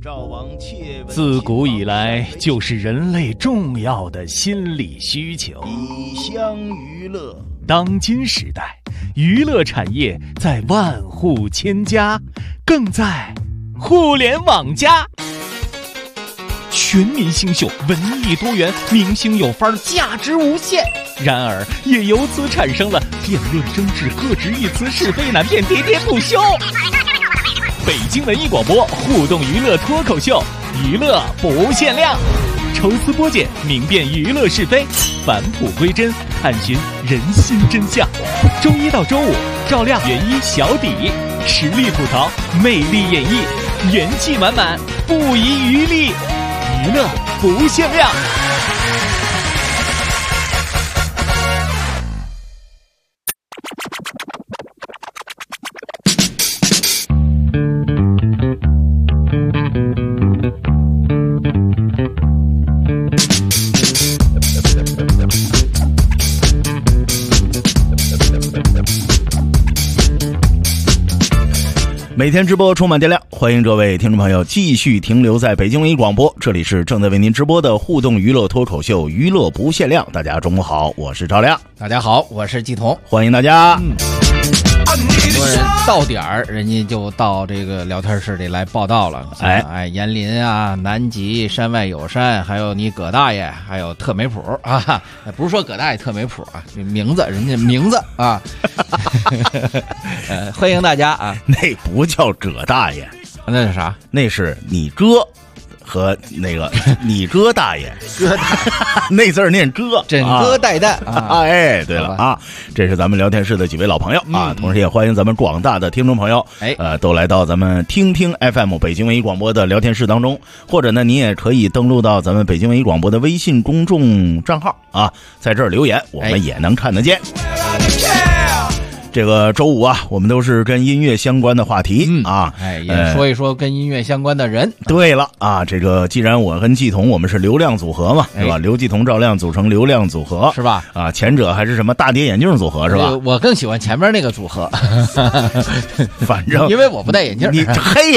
自古以来就是人类重要的心理需求。 以乡娱乐。 当今时代，娱乐产业在万户千家，更在互联网加。全民新秀，文艺多元，明星有范儿，价值无限。然而，也由此产生了辩论争执、各执一词、是非难辨、喋喋不休。北京文艺广播互动娱乐脱口秀，娱乐不限量，抽丝剥茧，明辨娱乐是非，返璞归真，探寻人心真相。周一到周五，赵亮、袁一、小底，实力吐槽，魅力演绎，元气满满，不遗余力，娱乐不限量。 每天直播充满电量，欢迎各位听众朋友继续停留在北京文艺广播，这里是正在为您直播的互动娱乐脱口秀，娱乐不限量。大家中午好，我是赵亮。 大家好，我是季彤， 欢迎大家。 很多人到点儿，人家就到这个聊天室里来报道了。延林啊，南极，山外有山，还有你葛大爷，还有特没谱啊，不是说葛大爷特没谱啊，名字人家名字啊。欢迎大家啊！ 那不叫葛大爷， 那是啥？ 那是你哥。和那个你哥大爷， 哥那字儿念哥， 枕戈待旦啊！ 哎，对了啊，这是咱们聊天室的几位老朋友啊，同时也欢迎咱们广大的听众朋友，都来到咱们听听 FM 北京文艺广播的聊天室当中，或者呢，你也可以登录到咱们北京文艺广播的微信公众账号啊，在这儿留言，我们也能看得见。这个周五啊，我们都是跟音乐相关的话题啊， 也说一说跟音乐相关的人。 对了啊，这个既然我跟季彤我们是流量组合嘛，是吧？刘季彤、赵亮组成流量组合， 是吧？ 啊，前者还是什么大叠眼镜组合，是吧？ 我更喜欢前面那个组合， 反正因为我不戴眼镜。 你嘿，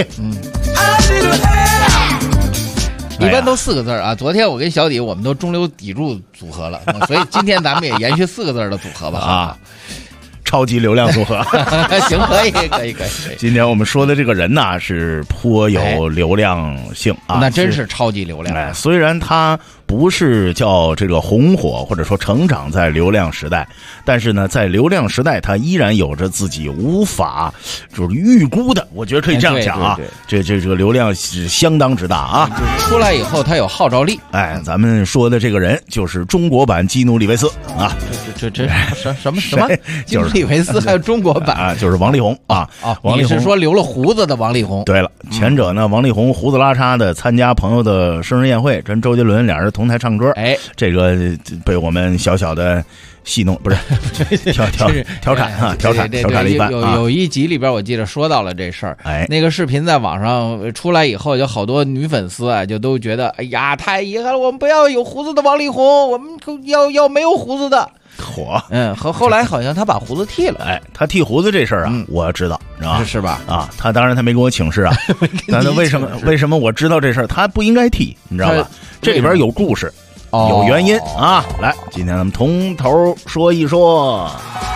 一般都4个字啊。昨天我跟小底我们都中流砥柱组合了，所以今天咱们也延续4个字的组合吧啊。 超级流量组合。 行，可以。 今天我们说的这个人呢，是颇有流量性啊， 那真是超级流量。 虽然他不是叫这个红火，或者说成长在流量时代，但是呢，在流量时代，他依然有着自己无法就是预估的，我觉得可以这样讲啊，这个流量是相当之大啊。 就是出来以后，他有号召力。 咱们说的这个人就是中国版基努里维斯啊。 这什么？基努里维斯还有中国版啊？就是王力宏啊。王力宏你是说留了胡子的王力宏？ 对了，前者呢，王力宏胡子拉碴的参加朋友的生日宴会，跟周杰伦俩人同台唱歌，这个被我们小小的戏弄，不是调侃啊，调侃了一番。 有一集里边我记得说到了这事儿，那个视频在网上出来以后，有好多女粉丝啊，就都觉得哎呀太遗憾了，我们不要有胡子的王力宏，我们要没有胡子的。 火， 后来好像他把胡子剃了， 他剃胡子这事儿啊，我知道， 是吧？ 啊，他当然他没给我请示啊，但是为什么我知道这事儿？他不应该剃，你知道吧？这里边有故事，有原因啊。来，今天咱们从头说一说。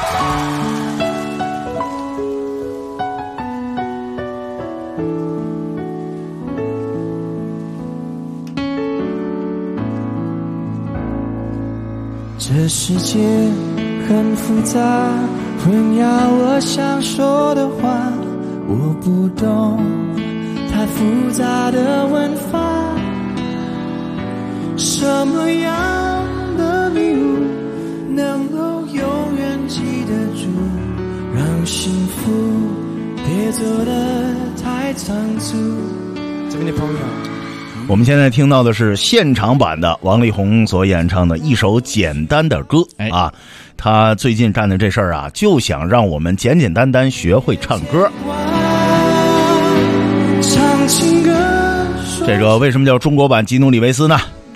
这世界很复杂，混淆我想说的话，我不懂太复杂的文法。什么样的礼物能够永远记得住，让幸福别走得太仓促。这边的朋友， 我们现在听到的是现场版的王力宏所演唱的一首简单的歌啊，他最近干的这事儿啊，就想让我们简简单单学会唱歌。这个为什么叫中国版基努里维斯呢？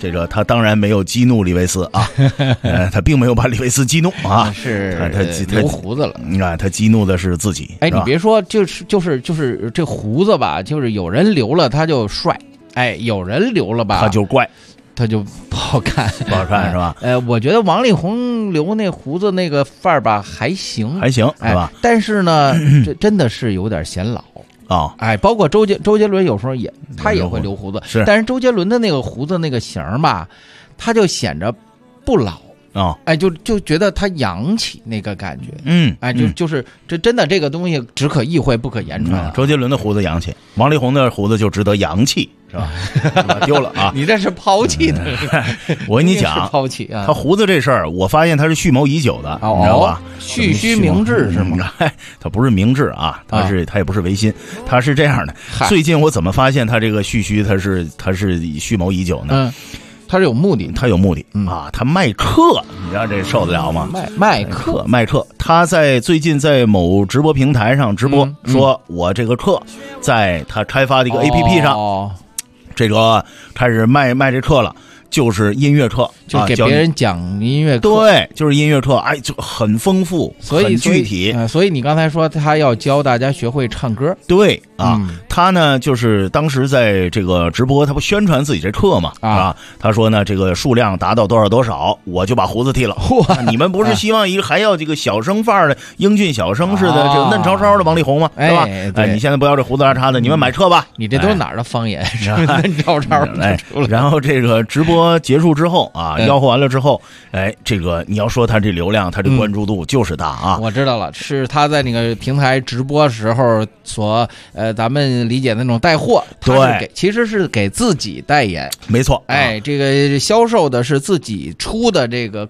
这个他当然没有激怒李维斯啊，他并没有把李维斯激怒啊， 是他留胡子了。 你看他激怒的是自己。 哎，你别说，就是这胡子吧，就是有人留了他就帅，哎，有人留了吧他就怪。 他就不好看， 不好看是吧？ 我觉得王力宏留那胡子那个范儿吧还行是吧？ 但是呢，这真的是有点显老啊。 哎，包括周杰伦有时候他也会留胡子，但是周杰伦的那个胡子那个型吧，他就显着不老。哎，就觉得他洋气那个感觉，哎，就是这真的这个东西只可意会不可言传。 周杰伦的胡子洋气，王力宏的胡子就值得洋气，是吧？丢了啊！ 你这是抛弃的， 我跟你讲， 抛弃啊！ 他胡子这事儿，我发现他是蓄谋已久的，你知道吧？ 蓄明志是吗？ 他不是明志啊，他也不是维新，他是这样的。最近我怎么发现他这个蓄须他是蓄谋已久呢？ 他是有目的， 他有目的啊！他卖课，你知道这受得了吗？ 卖课， 他最近在某直播平台上直播，说我这个课在他开发的一个 APP 上，这个开始卖这课了。就是音乐课， 就给别人讲音乐课， 对，就是音乐课，哎，就很丰富，很具体。 所以你刚才说他要教大家学会唱歌， 对啊，他呢就是当时在这个直播，他不宣传自己这课嘛啊，他说呢这个数量达到多少，我就把胡子剃了。你们不是希望还要这个小生范儿的英俊小生似的这个嫩超超的王力宏吗？对吧？哎，你现在不要这胡子拉碴的，你们买课吧。 你这都是哪儿的方言？嫩超超的。 哎，然后这个直播结束之后啊，吆喝完了之后，哎，这个你要说他这流量，他这关注度就是大啊。 我知道了，是他在那个平台直播时候所咱们理解的那种带货， 对， 其实是给自己代言， 没错。 哎，这个销售的是自己出的这个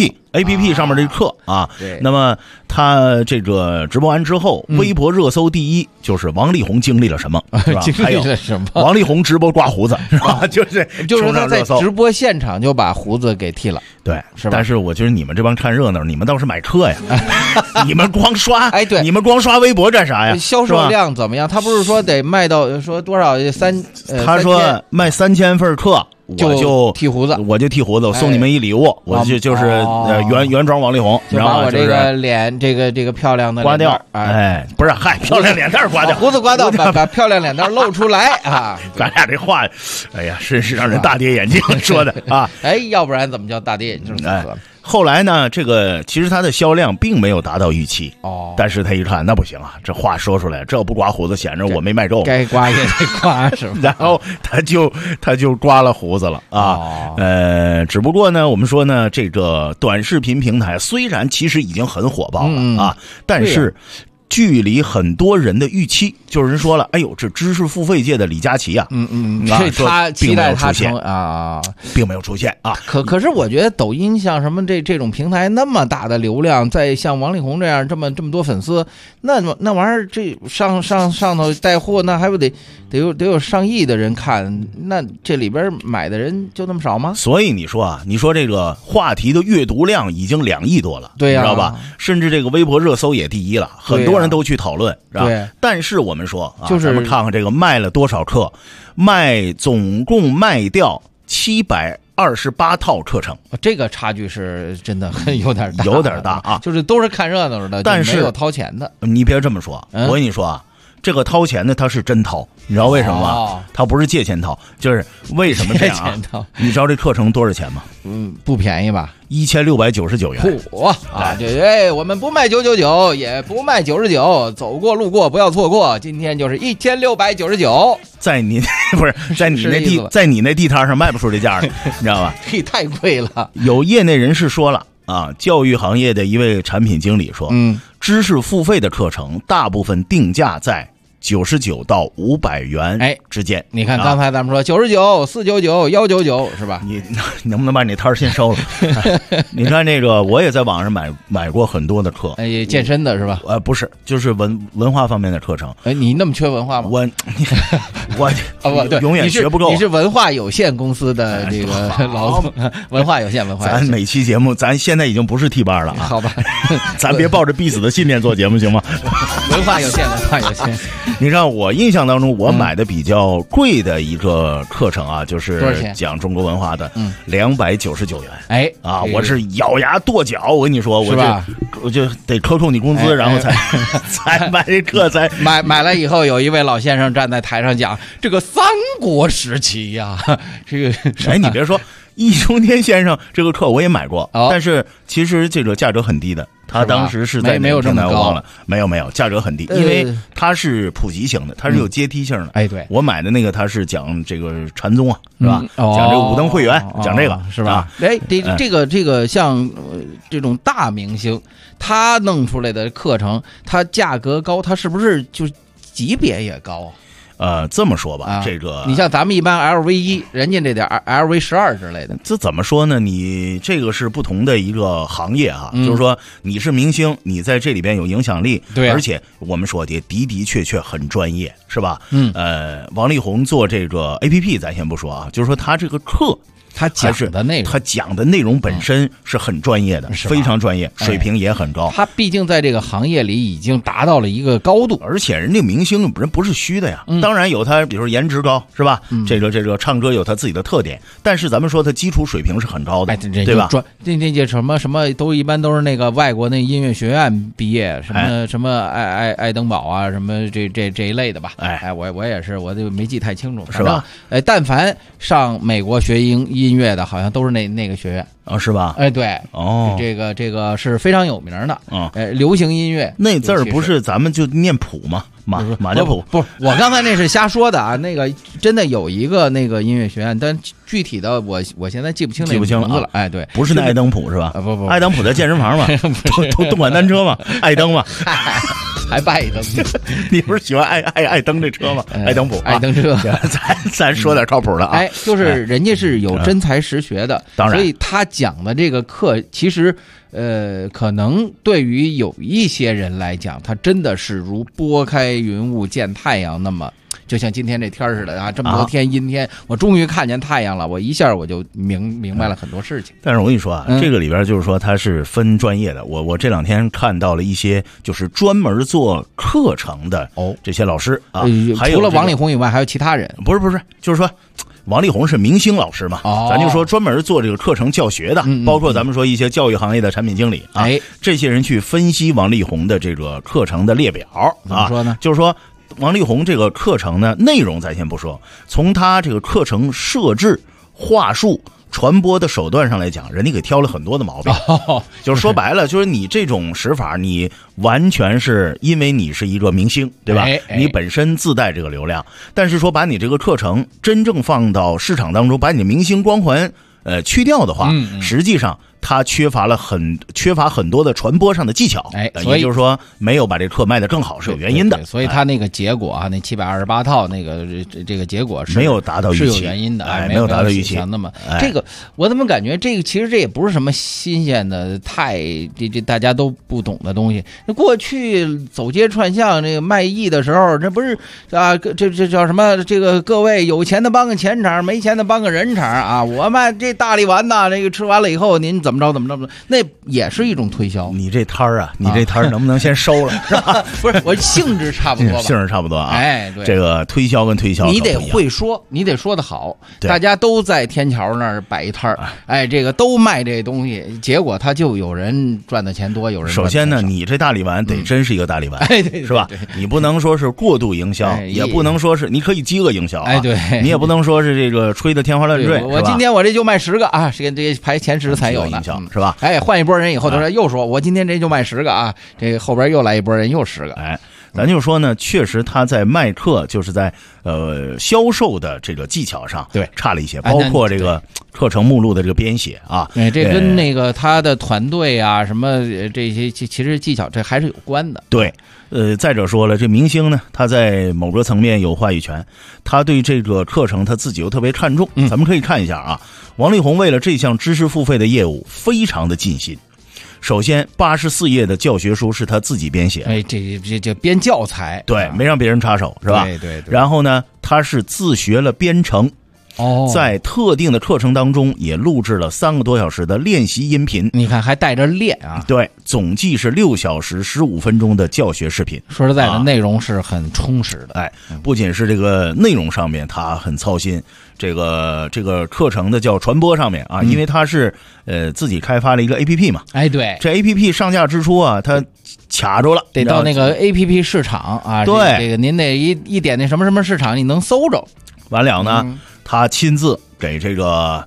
APP 上面这课啊。 对， 那么他这个直播完之后，微博热搜第一就是王力宏经历了什么，是吧？ 经历了什么？ 王力宏直播刮胡子，是吧？就是他在直播现场就把胡子给剃了， 对， 是吧？ 但是我觉得你们这帮看热闹，你们倒是买课呀，你们光刷， 哎，对， 你们光刷微博干啥呀？ 销售量怎么样？他不是说得卖到说多少他说卖3000份课。我就剃胡子， 我送你们一礼物，我就是原装王力宏， 就把我这个脸这个漂亮的刮掉，哎，不是，嗨，漂亮脸蛋刮掉， 胡子刮掉，把漂亮脸蛋露出来啊！ 咱俩这话，哎呀，真是让人大跌眼镜说的啊！ 哎，要不然怎么叫大跌眼镜？ 后来呢，这个其实它的销量并没有达到预期但是他一看那不行啊，这话说出来，这不刮胡子显着我没卖够， 该刮也得刮是吧？ 然后他就刮了胡子了啊。只不过呢，我们说呢，这个短视频平台虽然其实已经很火爆了啊，但是距离很多人的预期，就是人说了，哎呦，这知识付费界的李佳琦啊， 他期待他成并没有出现啊。 可是我觉得抖音像什么这种平台那么大的流量，在像王力宏这样这么多粉丝，那玩意儿这上头带货，那还不得有上亿的人看，那这里边买的人就那么少吗？ 所以你说这个话题的阅读量已经2亿多了， 对呀， 你知道吧？甚至这个微博热搜也第一了，很多人都去讨论，是吧？ 对。 但是我们说就是咱们看看这个卖了多少课，总共卖掉728套课程， 这个差距是真的有点大啊！ 就是都是看热闹的， 但是没有掏钱的。 你别这么说，我跟你说啊。这个掏钱的他是真掏，你知道为什么吗？他不是借钱掏，就是为什么这样啊？你知道这课程多少钱吗？ 不便宜吧 ？1699元。 对，我们不卖999，也不卖99，走过路过不要错过。今天就是1699， 在你不是在你那地摊上卖不出这价的，你知道吧？ 太贵了。 有业内人士说了。教育行业的一位产品经理说，知识付费的课程大部分定价在99到500元之间。 你看刚才咱们说99、499、199是吧？ 你能不能把你摊先收了？你看这个，我也在网上买过很多的课， 健身的是吧？ 不是，就是文化方面的课程。 你那么缺文化吗？ 我永远学不够。 你是文化有限公司的这个老总，文化有限。 咱每期节目，咱现在已经不是替班了啊。 好吧， 咱别抱着必死的信念做节目行吗？ 文化有限。 你知道我印象当中，我买的比较贵的一个课程啊，就是讲中国文化的，299元。 哎啊，我是咬牙跺脚，我跟你说，我就得克扣你工资，然后才买这课，才买了以后，有一位老先生站在台上讲这个三国时期呀，这个哎，你别说。易中天先生这个课我也买过，但是其实这个价格很低的。他当时是在没有这么高， 我忘了，没有，价格很低，因为它是普及型的，它是有阶梯性的。 哎，对， 我买的那个它是讲这个禅宗啊，是吧？讲这个武登会员，讲这个是吧？哎，这个像这种大明星，他弄出来的课程，它价格高，它是不是就级别也高？ 这么说吧，这个你像咱们一般 LV1，人家这点 LV12之类的， 这怎么说呢？你这个是不同的一个行业哈，就是说你是明星，你在这里边有影响力， 对， 而且我们说的的确很专业，是吧？王力宏做这个 APP， 咱先不说啊，就是说他这个课。 他讲的内容本身是很专业的，非常专业，水平也很高。 他毕竟在这个行业里已经达到了一个高度， 而且人家明星人不是虚的呀。当然有他，比如说颜值高，是吧？这个唱歌有他自己的特点，但是咱们说他基础水平是很高的，对吧？ 这什么都一般都是那个外国那音乐学院毕业，什么爱登堡啊，什么这一类的吧。我也是，我就没记太清楚， 是吧？ 但凡上美国学音乐的，好像都是那个学院啊，是吧？ 哎，对，这个是非常有名的流行音乐那字儿不是咱们就念谱吗？马家谱不是，我刚才那是瞎说的啊。那个真的有一个那个音乐学院，但具体的我现在记不清名字了。哎，对， 不是那爱登谱是吧？ 不， 爱登谱在健身房嘛，动感单车嘛，爱登嘛。 还拜登， 你不是喜欢爱登这车吗？爱登谱， 爱登车， 咱说点靠谱的啊。 哎，就是人家是有真才实学的， 当然， 所以他讲的这个课，其实可能对于有一些人来讲，他真的是如拨开云雾见太阳那么。就像今天这天似的啊，这么多天阴天，我终于看见太阳了，我一下我就明白了很多事情。 但是我跟你说啊，这个里边就是说它是分专业的。我这两天看到了一些就是专门做课程的这些老师啊，还有除了王力宏以外，还有其他人？ 不是，就是说。王力宏是明星老师嘛，咱就说专门做这个课程教学的，包括咱们说一些教育行业的产品经理啊，这些人去分析王力宏的这个课程的列表怎么说呢？ 就是说王力宏这个课程呢，内容咱先不说，从他这个课程设置、话术、传播的手段上来讲，人家给挑了很多的毛病。就是说白了，就是你这种使法，你完全是因为你是一个明星，对吧？你本身自带这个流量，但是说把你这个课程真正放到市场当中，把你的明星光环去掉的话，实际上他缺乏很多的传播上的技巧，也就是说没有把这课卖得更好是有原因的。 所以他那个结果啊，那728套那个这个结果是没有达到预期， 是有原因的， 没有达到预期。 那么这个我怎么感觉这个其实这也不是什么新鲜的，这大家都不懂的东西。过去走街串巷这个卖艺的时候，这不是啊，这叫什么？这个各位有钱的帮个钱场，没钱的帮个人场啊！我卖这大力丸呐，这个吃完了以后您怎么着，那也是一种推销。 你这摊儿啊，能不能先收了？是吧？ 不是，我性质差不多吧， 性质差不多啊。 哎，对， 这个推销跟推销， 你得会说，你得说得好。大家都在天桥那儿摆一摊儿，哎，这个都卖这东西，结果他就有人赚的钱多，有人首先呢，你这大力丸得真是一个大力丸，是吧？你不能说是过度营销，也不能说是你可以饥饿营销， 哎，对， 你也不能说是这个吹得天花乱坠。 我今天我这就卖10个啊，这排前10才有呢。 是吧？ 哎，换一波人以后，他又说我今天这就卖10个啊，这后边又来一波人又10个。 哎，咱就说呢，确实他在卖课，就是在销售的这个技巧上差了一些，包括这个课程目录的这个编写啊， 这跟那个他的团队啊什么这些其实技巧这还是有关的。 对。再者说了，这明星呢，他在某个层面有话语权，他对这个课程他自己又特别看重。咱们可以看一下啊，王力宏为了这项知识付费的业务，非常的尽心。首先84页的教学书是他自己编写， 哎，这编教材， 对，没让别人插手，是吧？ 对。 然后呢，他是自学了编程。 在特定的课程当中也录制了3个多小时的练习音频。 你看还带着练啊？ 对，总计是6小时15分钟的教学视频。 说实在的，内容是很充实的。 不仅是这个内容上面他很操心，这个课程的叫传播上面啊，因为他是自己开发了一个 APP 嘛。 对， 这 APP 上架之初啊，他卡住了， 得到那个 APP 市场啊。 对， 这个您得一点那什么什么市场，你能搜着。 完了呢，他亲自给这个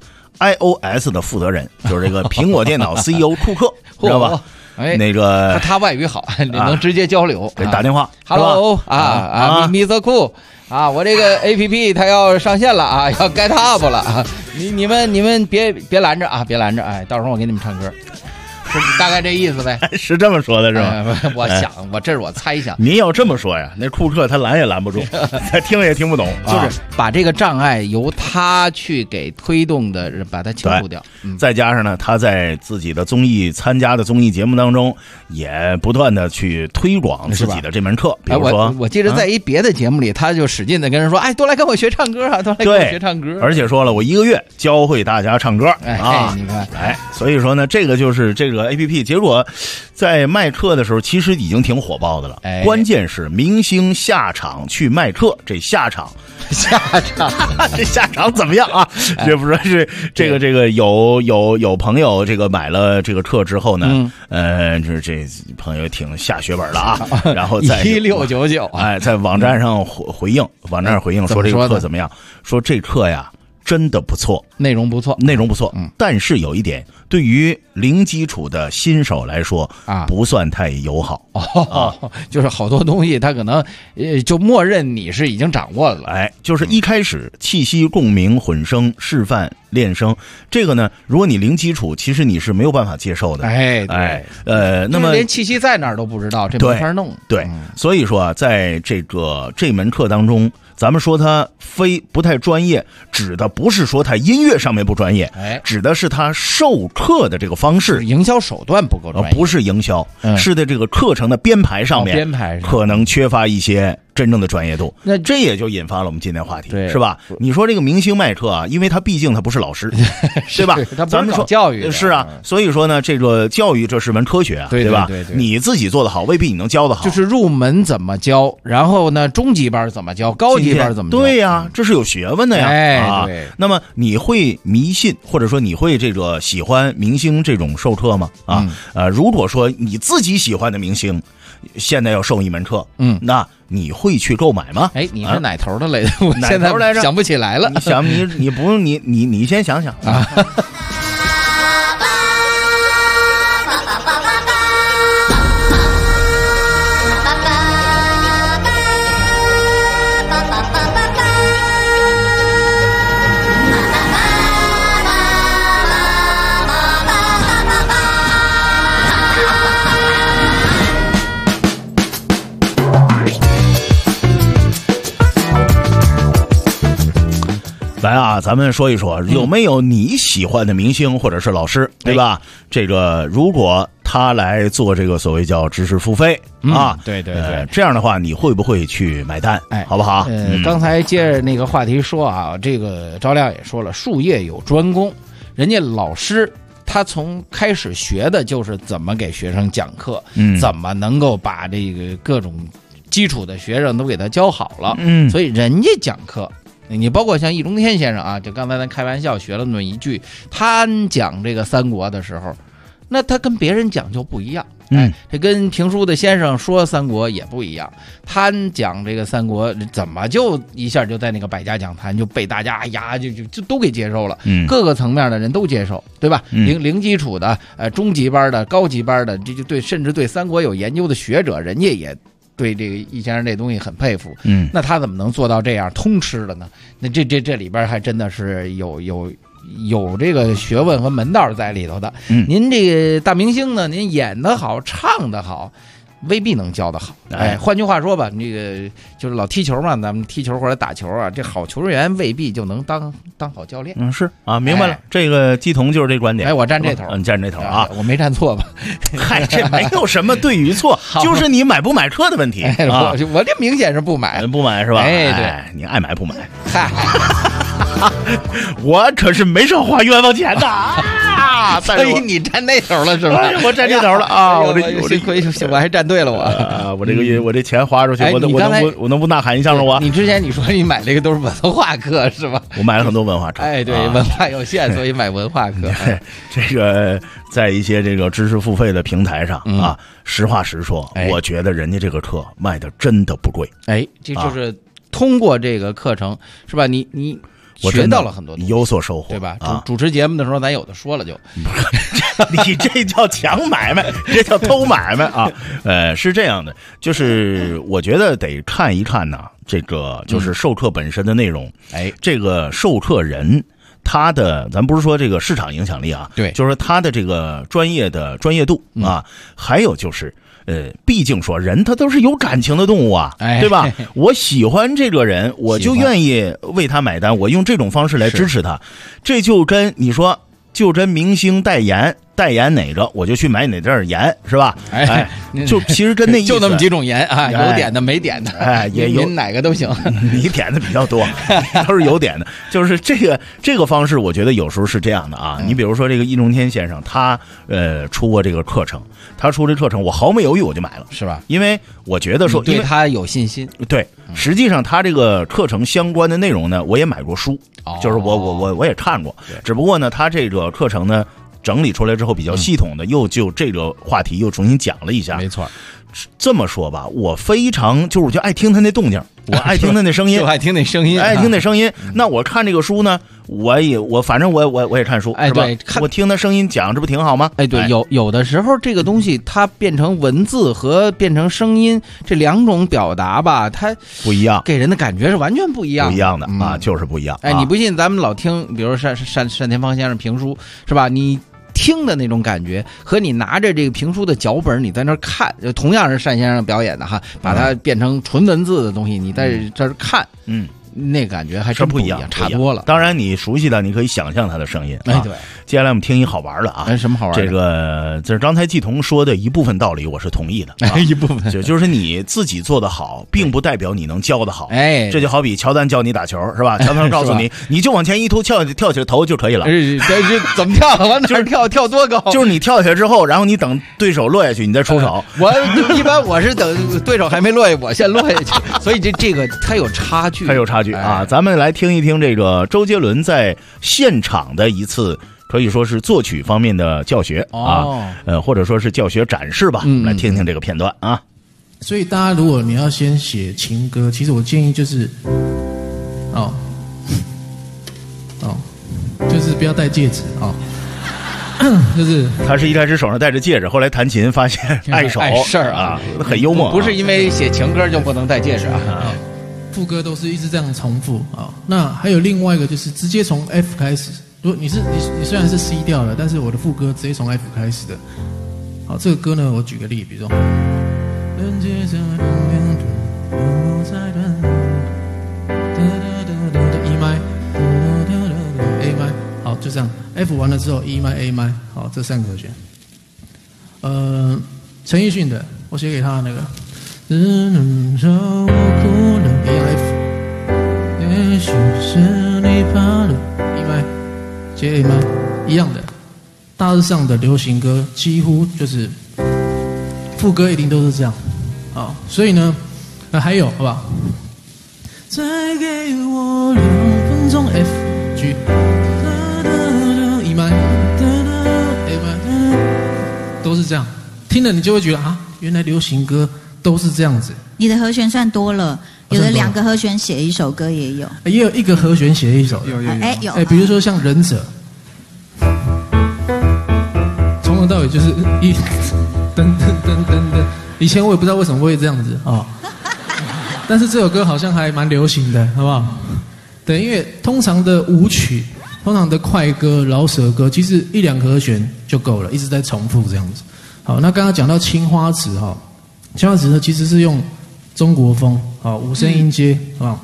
iOS 的负责人，就是这个苹果电脑 CEO 库克，知道吧？那个他外语好，能直接交流， 给打电话。 Hello ，Mr. Cool 啊，我这个 APP 它要上线了啊，要 get up 了啊，你们别拦着啊，别拦着，到时候我给你们唱歌。是大概这意思呗， 是这么说的是吧？ 我想，这是我猜想。 您要这么说呀，那库克他拦也拦不住，他听也听不懂， 就是把这个障碍由他去给推动的，把它清除掉。 再加上呢，他在自己的参加的综艺节目当中，也不断的去推广自己的这门课。比如说， 我记得在一别的节目里，他就使劲的跟人说：“多来跟我学唱歌啊，多来跟我学唱歌。” 而且说了，我1个月教会大家唱歌你看， 所以说呢，这个就是这个 APP， 结果在卖课的时候，其实已经挺火爆的了。关键是明星下场去卖课，这下场这下场怎么样啊？这不说是这个有朋友这个买了这个课之后呢，这朋友挺下血本了啊，然后在 1699， 在网站上回应说这个课怎么样？说这课呀真的不错， 内容不错， 但是有一点，对于零基础的新手来说不算太友好就是好多东西他可能就默认你是已经掌握了就是一开始气息共鸣混声示范练声，这个呢如果你零基础，其实你是没有办法接受的那么连气息在哪儿都不知道，这没法弄。 对，所以说啊，在这门课当中，咱们说它不太专业，指的不是说它音乐上面不专业，指的是它授课的这个方式， 营销手段不够专业， 不是营销，是在这个课程的编排上面，可能缺乏一些真正的专业度。那这也就引发了我们今天话题，是吧？你说这个明星卖课啊，因为他毕竟他不是老师，对吧？ 咱们说教育是啊，所以说呢，这个教育这是门科学啊，对吧？你自己做得好，未必你能教得好。 就是入门怎么教，然后呢，中级班怎么教，高级班怎么教？ 对呀，这是有学问的呀。 对。 那么你会迷信，或者说你会这个喜欢明星这种授课吗？如果说你自己喜欢的明星现在要授一门课，那你会去购买吗？ 你是哪头的来着？我现在想不起来了。 你不用你先想想啊。来啊，咱们说一说有没有你喜欢的明星或者是老师，对吧？这个如果他来做这个所谓叫知识付费对， 这样的话你会不会去买单？好不好？ 刚才接着那个话题说啊，这个赵亮也说了，术业有专攻，人家老师他从开始学的就是怎么给学生讲课，怎么能够把这个各种基础的学生都给他教好了，所以人家讲课。你包括像易中天先生啊，就刚才咱开玩笑学了那么一句，他讲这个三国的时候，那他跟别人讲就不一样。这跟评书的先生说三国也不一样，他讲这个三国怎么就一下就在那个百家讲坛就被大家就都给接受了，各个层面的人都接受，对吧？零基础的中级班的高级班的，这就对，甚至对三国有研究的学者，人家也对这个易先生这东西很佩服，那他怎么能做到这样通吃的呢？那这里边还真的是有这个学问和门道在里头的。您这个大明星呢，您演得好，唱得好，未必能教得好。换句话说吧，这个就是老踢球嘛，咱们踢球或者打球啊，这好球员未必就能当好教练。 是啊，明白了。这个季彤就是这观点。 我站这头， 你站这头啊， 我没站错吧？ 嗨，这没有什么对与错，就是你买不买课的问题我这明显是不买， 不买是吧？ 对， 你爱买不买？ 嗨。 我可是没少花冤枉钱的啊！ 所以你站那头了是吧？ 我站这头了啊！我还站对了我这钱花出去，我能不呐喊一下吗？我你之前你说你买这个都是文化课是吧？ 我买了很多文化课， 哎，对，文化有限，所以买文化课。 这个在一些这个知识付费的平台上啊，实话实说，我觉得人家这个课卖的真的不贵。 哎，这就是通过这个课程是吧？你学到了很多东西， 有所收获， 对吧？主持节目的时候，咱有的说了就， 你这叫抢买卖，这叫偷买卖啊！是这样的，就是我觉得得看一看呢，这个就是授课本身的内容。这个授课人他的，咱不是说这个市场影响力啊， 对， 就是他的这个专业度啊，还有就是。毕竟说人他都是有感情的动物啊，对吧？我喜欢这个人，我就愿意为他买单，我用这种方式来支持他。这就跟你说，就跟明星代言哪个，我就去买哪袋盐，是吧？就其实跟那意思就那么几种盐啊，有点的没点的， 也有哪个都行。 你点的比较多，都是有点的。就是这个方式，我觉得有时候是这样的啊。你比如说这个易中天先生，他出过这个课程，我毫没犹豫我就买了， 是吧？ 因为我觉得说对他有信心。 对，实际上他这个课程相关的内容呢，我也买过书，就是我也看过，只不过呢，他这个课程呢。整理出来之后比较系统的，又就这个话题又重新讲了一下。 没错， 这么说吧，我非常我就爱听他那动静，我爱听他那声音， 就爱听那声音， 爱听那声音。那我看这个书呢，反正我也看书，是吧？ 对， 我听他声音讲，这不挺好吗？ 对，有的时候这个东西它变成文字和变成声音这两种表达吧，它不一样， 给人的感觉是完全不一样的啊，就是不一样。 你不信，咱们老听，比如单田芳先生评书，是吧？你听的那种感觉和你拿着这个评书的脚本你在那儿看，就同样是单先生表演的哈，把它变成纯文字的东西，你在这儿看，那感觉还真不一样，差多了。 当然你熟悉的你可以想象他的声音。 对， 接下来我们听一好玩的啊。 什么好玩的？ 这个就是刚才季彤说的一部分道理，我是同意的。 一部分就是你自己做得好，并不代表你能教得好。这就好比乔丹教你打球，是吧？乔丹告诉你，你就往前一突，跳起头就可以了。 这怎么跳？往哪儿跳多高？ 就是你跳下来之后，然后你等对手落下去，你再出手。 一般我是等对手还没落下，我先落下去。所以这个它有差距， 啊！咱们来听一听这个周杰伦在现场的一次可以说是作曲方面的教学或者说是教学展示吧。来听听这个片段啊。 所以大家如果你要先写情歌，其实我建议就是就是不要戴戒指就是他是一开始手上戴着戒指，后来弹琴发现碍手事儿啊， 很幽默。 不是因为写情歌就不能戴戒指啊。 副歌都是一直这样重复啊。那还有另外一个就是直接从 F 开始。如果你虽然是 C 调的，但是我的副歌直接从 F 开始的。好，这个歌呢，我举个例，比如说。E 麦 A 麦，好，就这样。F 完了之后 E 麦 A 麦，好，这三个和弦。陈奕迅的，我写给他那个。只能让我哭了 A F， 也许是你怕了 E 麦接 A 麦，一样的。大致上的流行歌几乎就是副歌一定都是这样啊，所以呢，还有好不好？再给我2分钟 F G E 麦 A 麦，都是这样。听了你就会觉得啊，原来流行歌都是这样子。 你的和弦算多了，有的2个和弦写一首歌也有， 也有1个和弦写一首，有。比如说像忍者，从头到尾就是一噔噔噔噔噔。以前我也不知道为什么会这样子啊，但是这首歌好像还蛮流行的，好不好？对，因为通常的舞曲、通常的快歌、饶舌歌，其实1、2个和弦就够了，一直在重复这样子。好，那刚刚讲到青花瓷哈。青花瓷呢，其实是用中国风5声音阶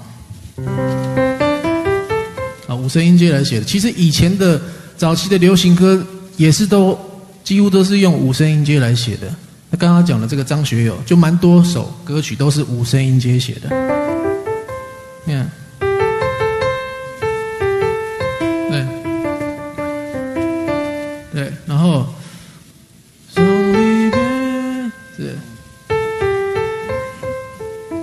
5声音阶来写的。其实以前的早期的流行歌也是几乎都是用5声音阶来写的。那刚刚讲的这个张学友，就蛮多首歌曲都是5声音阶写的。你看，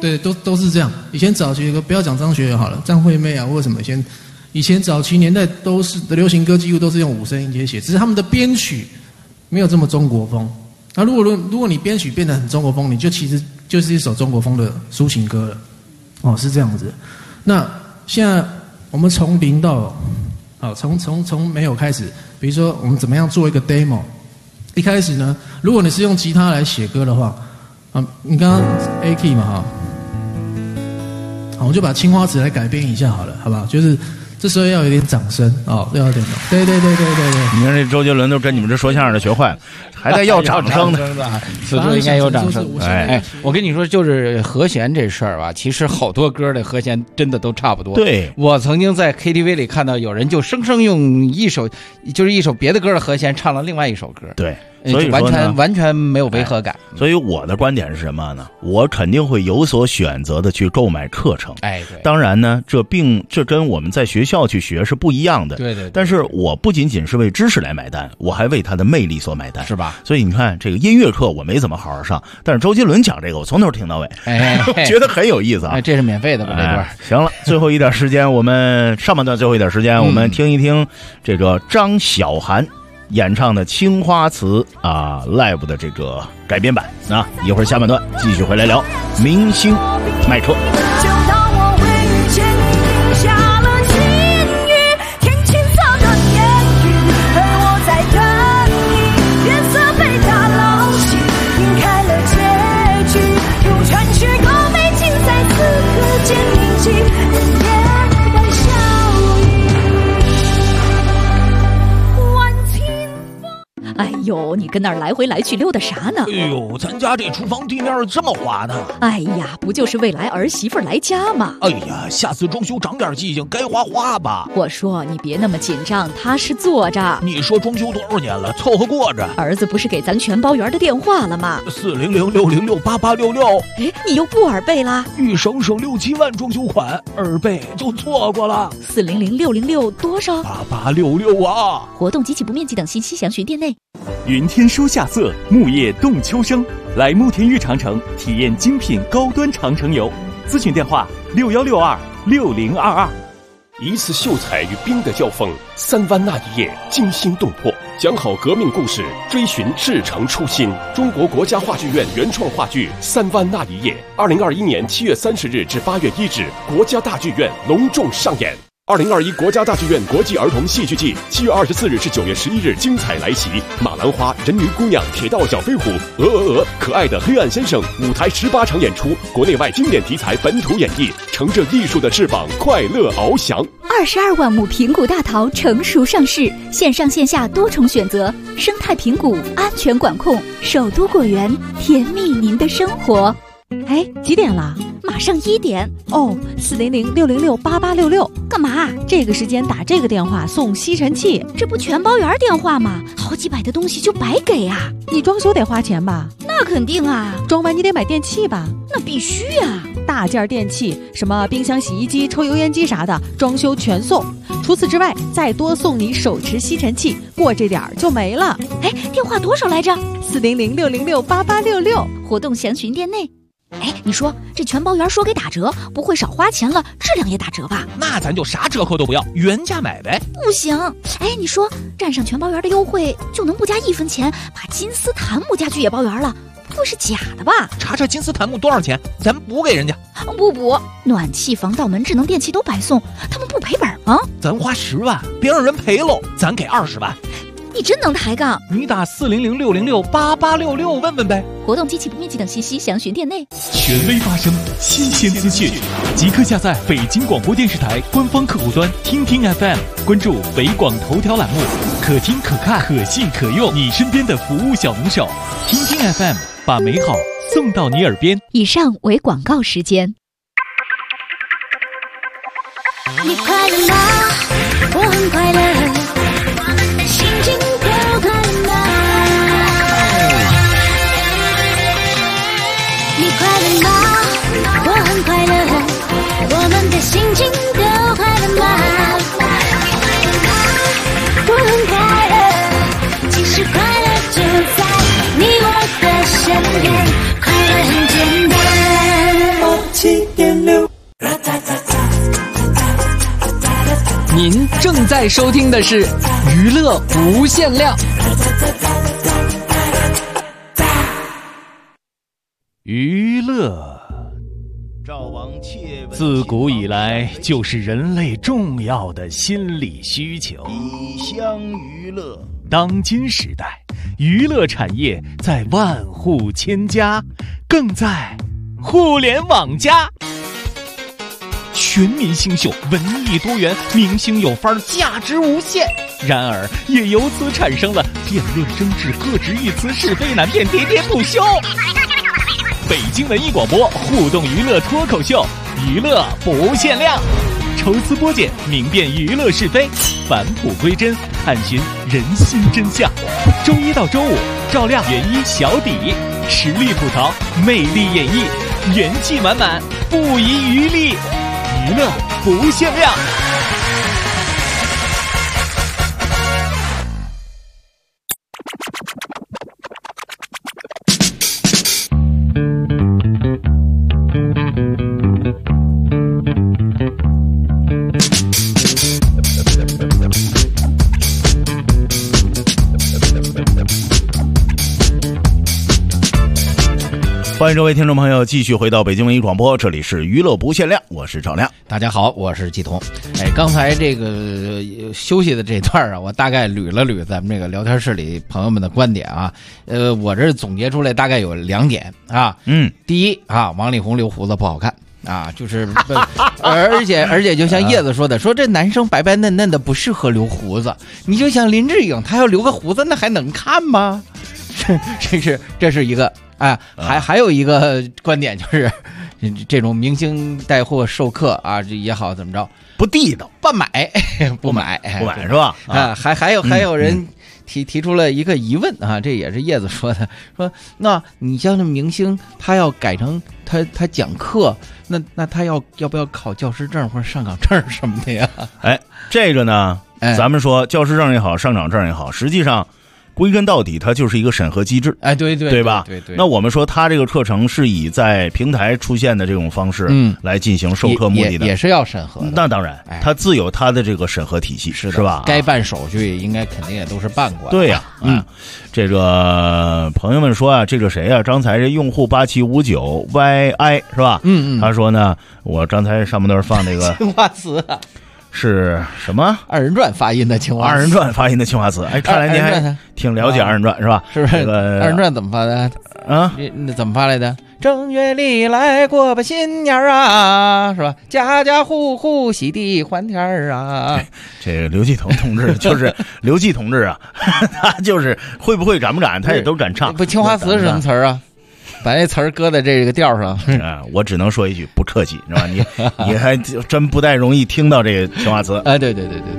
对，都是这样。以前早期不要讲张学友好了，张惠妹啊或什么，以前早期年代都是的流行歌几乎都是用5声音阶写，只是他们的编曲没有这么中国风。那如果你编曲变得很中国风，你就其实就是一首中国风的抒情歌了。哦，是这样子。那现在我们从零到从没有开始，比如说我们怎么样做一个 demo。一开始呢，如果你是用吉他来写歌的话，你刚刚 A key 嘛哈，好，我就把青花瓷来改编一下好了，好不好？就是这时候要有点掌声哦，要有点对。 你看这周杰伦都跟你们这说相声的学坏了，还在要掌声呢。 此处应该有掌声。哎，我跟你说，就是和弦这事儿吧，其实好多歌的和弦真的都差不多。 对， 我曾经在 KTV 里看到有人就生生用一首别的歌的和弦唱了另外一首歌。 对。所以完全没有违和感。 所以我的观点是什么呢？我肯定会有所选择的去购买课程。 哎，对。 当然呢，这跟我们在学校去学是不一样的。 对。 但是我不仅仅是为知识来买单，我还为它的魅力所买单， 是吧？ 所以你看，这个音乐课我没怎么好好上，但是周杰伦讲这个，我从头听到尾，觉得很有意思啊。 这是免费的吧？这段行了，最后一点时间，我们上半段最后一点时间，我们听一听这个张小涵演唱的《青花瓷》live 的这个改编版啊，一会儿下半段继续回来聊明星卖车。 就当我为遇见你下了金雨，天青色的言语，而我在等你，月色被打捞起，晕开了结局，如传世高美景在此刻间铭记，人间的笑语，万顷风。 哎呦，你跟那儿来回来去溜达啥呢？ 哎呦，咱家这厨房地面这么滑呢。 哎呀，不就是未来儿媳妇来家吗？ 哎呀，下次装修长点记性，该滑吧。 我说你别那么紧张，踏实坐着。 你说装修多少年了，凑合过着。 儿子不是给咱全包圆的电话了吗 ？400-606-8866。 哎，你又不耳背啦？ 欲省6-7万装修款，耳背就错过了。 400-606多少 ？8866啊！ 活动及其不面积等信息详询店内。 云天书夏色，木叶动秋声。来慕田峪长城体验精品高端长城游，咨询电话61626022。 一次秀才与兵的交锋，3湾那一夜惊心动魄，讲好革命故事，追寻至诚初心。中国国家话剧院原创话剧《3湾那一夜》，2021年7月30日至8月1日，国家大剧院隆重上演。2021国家大剧院国际儿童戏剧季7月24日至9月11日精彩来袭，马兰花、人鱼姑娘、铁道小飞虎、可爱的黑暗先生，舞台18场演出，国内外经典题材本土演绎，乘着艺术的翅膀，快乐翱翔。 22万亩平谷大桃成熟上市，线上线下多重选择，生态平谷，安全管控，首都果园，甜蜜您的生活。 哎，几点了？ 马上1点哦。400-606-8866， 干嘛？ 这个时间打这个电话送吸尘器， 这不全包圆电话吗？好几百的东西就白给啊！ 你装修得花钱吧？ 那肯定啊！ 装完你得买电器吧？ 那必须啊！ 大件电器，什么冰箱、洗衣机、抽油烟机啥的，装修全送。除此之外，再多送你手持吸尘器，过这点儿就没了。 哎，电话多少来着 ？400-606-8866， 活动详询店内。哎，你说这全包圆说给打折，不会少花钱了，质量也打折吧？ 那咱就啥折扣都不要，原价买呗。 不行，哎，你说占上全包圆的优惠，就能不加1分钱把金丝檀木家具也包圆了？不会是假的吧？ 查查金丝檀木多少钱，咱补给人家。 不补，暖气、防盗门、智能电器都白送，他们不赔本吗？ 咱花10万，别让人赔喽，咱给20万。 你真能抬杠！ 你打400-606-8866问问呗。 活动机器不面积等信息详询店内。 权威发声，新鲜资讯，即刻下载北京广播电视台官方客户端听听 FM， 关注北广头条栏目，可听可看可信可用，你身边的服务小能手。听听 FM， 把美好送到你耳边。 以上为广告时间。 你快乐吗？我很快乐。心情都快乐吗？你快乐吗？我很快乐。我们的心情都快乐吗？我很快乐。其实快乐就在你我的身边，快乐很简单。哦天。 您正在收听的是娱乐无限量。 娱乐自古以来就是人类重要的心理需求。 一厢娱乐， 当今时代，娱乐产业在万户千家，更在互联网加。全民新秀，文艺多元，明星有范儿，价值无限。然而，也由此产生了辩论争执、各执一词、是非难辨、喋喋不休。北京文艺广播互动娱乐脱口秀，娱乐不限量，抽丝剥茧，明辨娱乐是非，返璞归真，探寻人心真相。周一到周五，照亮原一小底，实力吐槽，魅力演绎，元气满满，不遗余力，娱乐不限量。 欢迎各位听众朋友继续回到北京文艺广播，这里是娱乐不限量，我是赵亮。 大家好，我是季彤。刚才这个休息的这段啊，我大概捋了捋咱们这个聊天室里朋友们的观点啊。我这总结出来大概有2点啊。第一啊，王力宏留胡子不好看啊，就是而且就像叶子说的，说这男生白白嫩嫩的不适合留胡子。你就像林志颖，他要留个胡子，那还能看吗？这是一个。还有一个观点就是，这种明星带货授课啊，这也好怎么着， 不地道， 不买是吧？ 还有人提出了一个疑问啊，这也是叶子说的，说那你像那明星，他要改成他讲课，那他要不要考教师证或者上岗证什么的呀？ 这个呢，咱们说教师证也好，上岗证也好，实际上。归根到底，它就是一个审核机制，对吧？ 对。 那我们说，它这个课程是以在平台出现的这种方式，来进行授课目的的， 也是要审核的。 那当然，它自有它的这个审核体系，是吧？ 该办手续，应该肯定也都是办过。 对呀，这个朋友们说啊，这个谁啊？刚才这用户8759YI 是吧？他说呢，我刚才上半段放那个青花瓷。 是什么？ 二人转发音的青花瓷。 二人转发音的青花瓷。看来你还挺了解二人转是吧？ 是不是？二人转怎么发的啊？那怎么发来的？正月里来过把新年啊，是吧？家家户户喜地欢天啊。 这个刘继彤同志就是刘继同志啊，他就是会不会敢不敢，他也都敢唱。 不，青花瓷是什么词儿啊？把那词儿搁在这个调上， 我只能说一句不客气，是吧？你还真不太容易听到这个青花瓷。 对，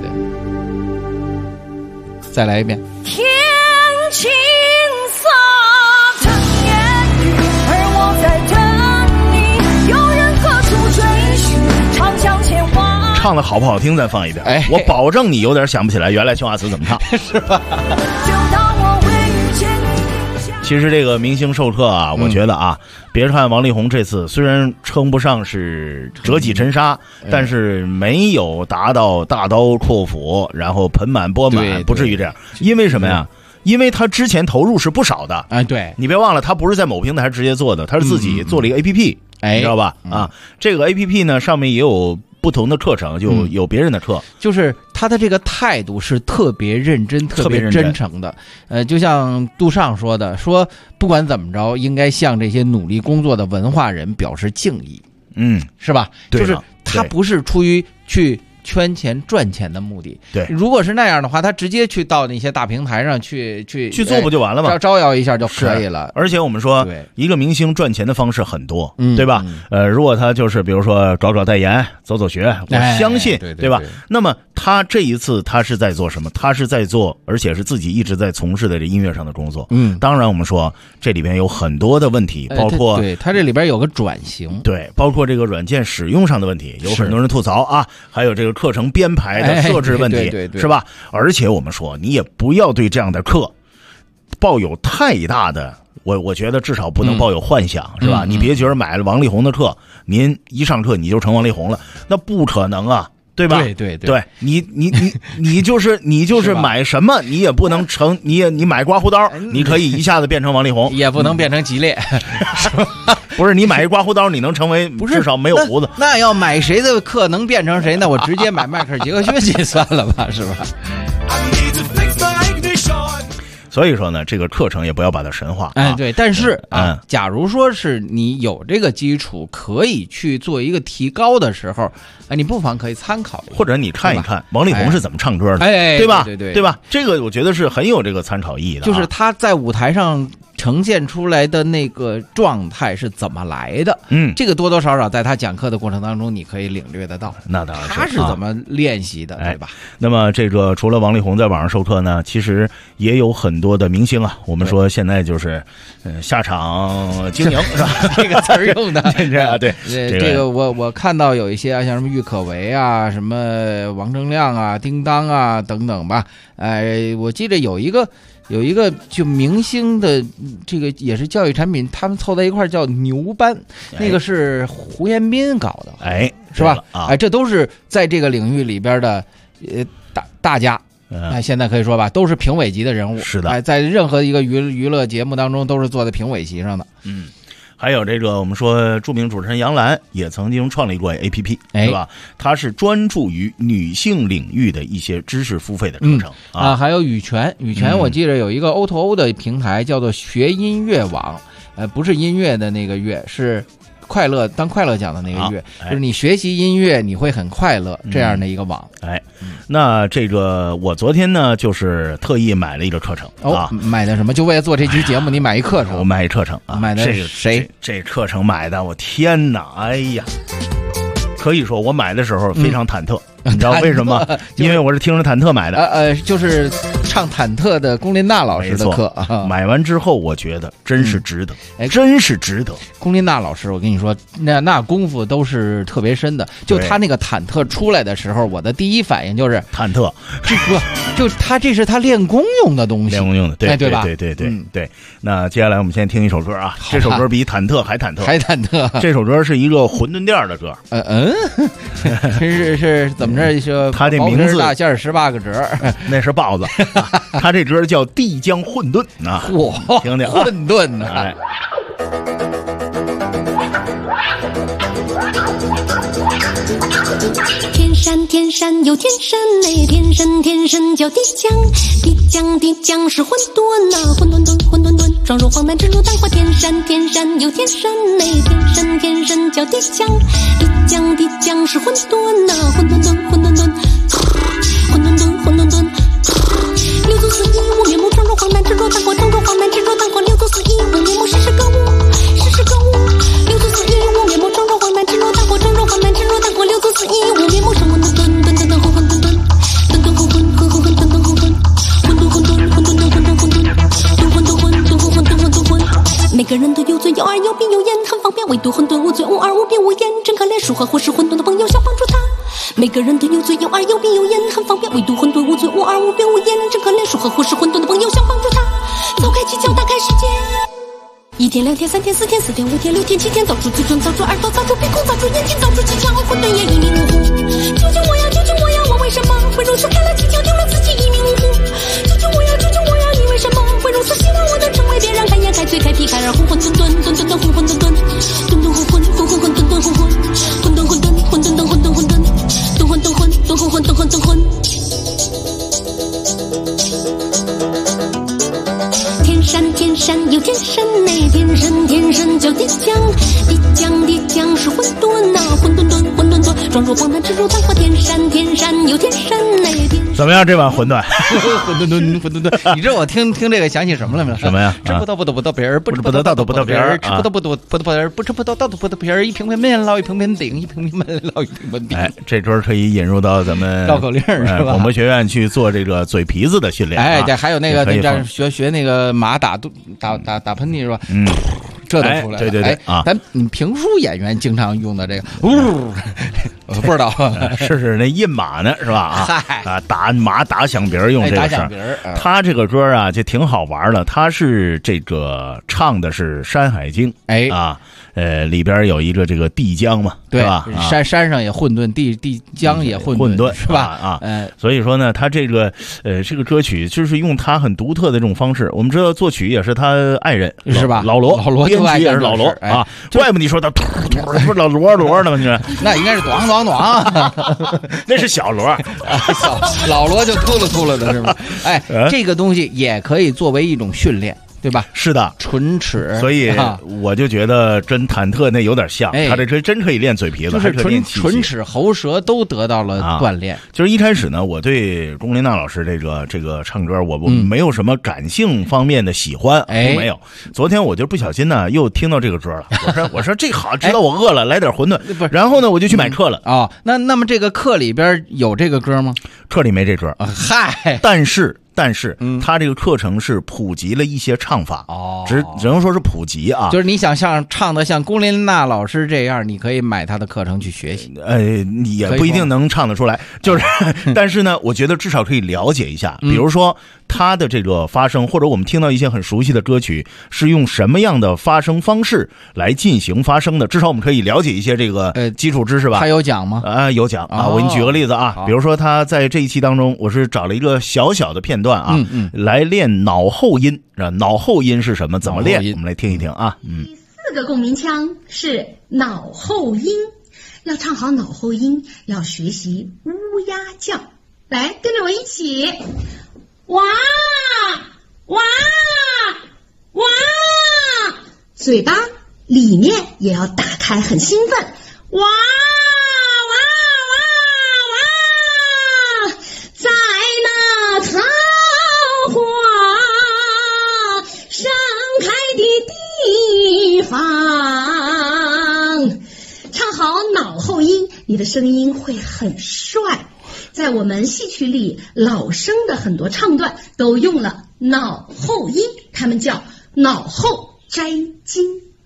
再来一遍。 天晴洒成烟雨，而我在等你。有人各处追寻，长江前往。 唱的好不好听？再放一遍。我保证你有点想不起来原来青花瓷怎么唱， 是吧？ 就当我会遇见你。 其实这个明星授课啊，我觉得啊，别看王力宏这次虽然称不上是折戟沉沙，但是没有达到大刀阔斧，然后盆满钵满，不至于这样。因为什么呀？因为他之前投入是不少的。 对， 你别忘了，他不是在某平台直接做的，他是自己做了一个 APP，你知道吧？这个 APP 呢，上面也有不同的课程，就有别人的课， 就是他的这个态度是特别认真、特别真诚的。就像杜尚说的，说不管怎么着，应该向这些努力工作的文化人表示敬意。是吧？就是他不是出于去圈钱赚钱的目的。 对， 如果是那样的话，他直接去到那些大平台上去做不就完了吗？ 招摇一下就可以了。 而且我们说，一个明星赚钱的方式很多，对吧？如果他就是比如说找代言、走学，我相信，对吧？那么他这一次他是在做什么？他是在做，而且是自己一直在从事的这音乐上的工作。当然我们说这里边有很多的问题，包括对他这里边有个转型， 对，包括这个软件使用上的问题，有很多人吐槽啊，还有这个课程编排的设置问题，是吧？而且我们说，你也不要对这样的课抱有太大的，我觉得至少不能抱有幻想，是吧？你别觉得买了王力宏的课，您一上课你就成王力宏了，那不可能啊。 对吧？ 对， 你就是买什么，你也不能成，你买刮胡刀，你可以一下子变成王力宏， 也不能变成吉列， 不是你买一刮胡刀，你能成为至少没有胡子。 那要买谁的课能变成谁？那我直接买迈克尔·杰克逊去算了吧，是吧？ 所以说呢，这个课程也不要把它神化。 对，但是假如说是你有这个基础，可以去做一个提高的时候，你不妨可以参考一下， 或者你看一看王力宏是怎么唱歌的，对吧？对吧？这个我觉得是很有这个参考意义的， 就是他在舞台上呈现出来的那个状态是怎么来的？这个多多少少在他讲课的过程当中，你可以领略得到。 那当然是他是怎么练习的，对吧？ 那么这个除了王力宏在网上授课呢，其实也有很多的明星啊。我们说现在就是下场经营是吧？ 这个词儿用的对， 这个我看到有一些像什么郁可唯啊、什么王铮亮啊、叮当啊等等吧。我记得有一个就明星的这个也是教育产品，他们凑在一块叫牛班，那个是胡彦斌搞的，是吧？这都是在这个领域里边的大家。现在可以说吧，都是评委级的人物。 是的， 在任何一个娱乐节目当中，都是坐在评委席上的。 还有这个我们说著名主持人杨澜也曾经创立过 APP， 对吧？它是专注于女性领域的一些知识付费的课程还有羽泉，我记得有一个 O2O 的平台叫做学音乐网，不是音乐的那个乐，是快乐当快乐讲的那个乐，就是你学习音乐你会很快乐这样的一个网。 那这个我昨天呢就是特意买了一个课程买的什么？就为了做这期节目你买一课程？ 我买一课程买的谁？ 这课程买的，我天哪！哎呀，可以说我买的时候非常忐忑。你知道为什么？因为我是听着忐忑买的。 就是唱忐忑的龚琳娜老师的课。 买完之后，我觉得真是值得，真是值得。 龚琳娜老师，我跟你说，那功夫都是特别深的。就他那个忐忑出来的时候，我的第一反应就是忐忑。 就他这是他练功用的东西， 练功用的，对吧？对。那接下来我们先听一首歌啊，这首歌比忐忑还忐忑。这首歌是一个馄饨店的歌。 是怎么着？说他这名字大馅18个折， 那是包子。他这歌叫帝江馄饨啊，听听馄饨啊。 天山有天山嘞，天山叫地江，地江是馄饨呐，馄饨，装入黄焖汁入蛋花。天山有天山嘞，天山叫地江是馄饨呐，馄饨，六足四一五面目，装入黄焖汁入蛋花，六足四一五面目，时个五，六足四一五面目，装入黄焖汁入蛋花，六足四一五面目，生馄饨。每个人都有嘴有耳有鼻有眼，很方便，唯独馄饨无嘴无耳无鼻无眼，真可怜属和或是馄饨的朋友想帮助他。每个人都有嘴有耳有鼻有眼，很方便，唯独馄饨无嘴无耳无鼻无眼，真可怜属和或是馄饨的朋友想帮助他。走开犄角打开世界，1天2天3天4天4天5天6天7天，造出嘴唇造出耳朵造出鼻孔造出眼睛造出犄角，馄饨也一命呜呼。救救我呀我为什么会如此开了犄角丢了自己一命呜呼。救救我呀你为什么会如此希望我能成为别人开眼开嘴开皮开耳红馄饨炖混沌混混沌混沌混混混混混沌沌混混混沌混沌混沌混沌混沌沌混沌混沌混混沌混沌混。天山有天山嘞，天山叫地江是馄饨呐，馄饨，装入黄焖汁入蛋花。天山有天山嘞。 怎么样这碗馄饨？ 馄饨，你知道我听这个想起什么了没有？ 什么呀？ 吃不到皮儿，不吃不到道不到皮儿，吃不到皮儿，不吃不到道不到皮儿，一瓶瓶面烙一瓶瓶顶，一瓶瓶面烙一瓶瓶顶。 这桌可以引入到咱们绕口令是吧？ 广播学院去做这个嘴皮子的训练。 对，还有那个学那个马打喷嚏是吧？这都出来了。 对咱评书演员经常用的这个，我不知道是那印马呢是吧？打马打响鼻用这个事儿。他这个歌啊就挺好玩的，他是这个唱的是《山海经》 里边有一个这个地江嘛， 对吧？ 山上也混沌，地江也混沌，是吧？ 所以说呢，他这个这个歌曲就是用他很独特的这种方式。我们知道作曲也是他爱人是吧？ 老罗编曲也是老罗啊， 怪不得你说他不是老罗呢吗？你说那应该是咚咚咚， 那是小罗， 老罗就秃了的是吧？哎，这个东西也可以作为一种训练。对吧？ 是的， 唇齿， 所以我就觉得跟忐忑那有点像，他这真可以练嘴皮子， 就是唇齿喉舌都得到了锻炼。 就是一开始呢，我对龚琳娜老师这个唱歌，我没有什么感性方面的喜欢，没有。昨天我就不小心呢，又听到这个歌了。我说这好，知道我饿了，来点馄饨。然后呢，我就去买课了。 那么这个课里边有这个歌吗？ 课里没这歌。 嗨， 但是他这个课程是普及了一些唱法，只能说是普及啊。 就是你想唱的像龚琳娜老师这样，你可以买他的课程去学习。 你也不一定能唱得出来，就是，但是呢，我觉得至少可以了解一下，比如说他的这个发声，或者我们听到一些很熟悉的歌曲是用什么样的发声方式来进行发声的，至少我们可以了解一些这个基础知识吧。 他有讲吗？ 有讲啊，我给你举个例子啊，比如说他在这一期当中，我是找了一个小小的片段啊，来练脑后音。脑后音是什么？怎么练？我们来听一听啊。 第4个共鸣腔是脑后音，要唱好脑后音，要学习乌鸦叫。来，跟着我一起，哇哇哇，嘴巴里面也要打开，很兴奋，哇。在那桃花盛开的地方，唱好脑后音，你的声音会很帅。在我们戏曲里，老生的很多唱段都用了脑后音，他们叫脑后摘金。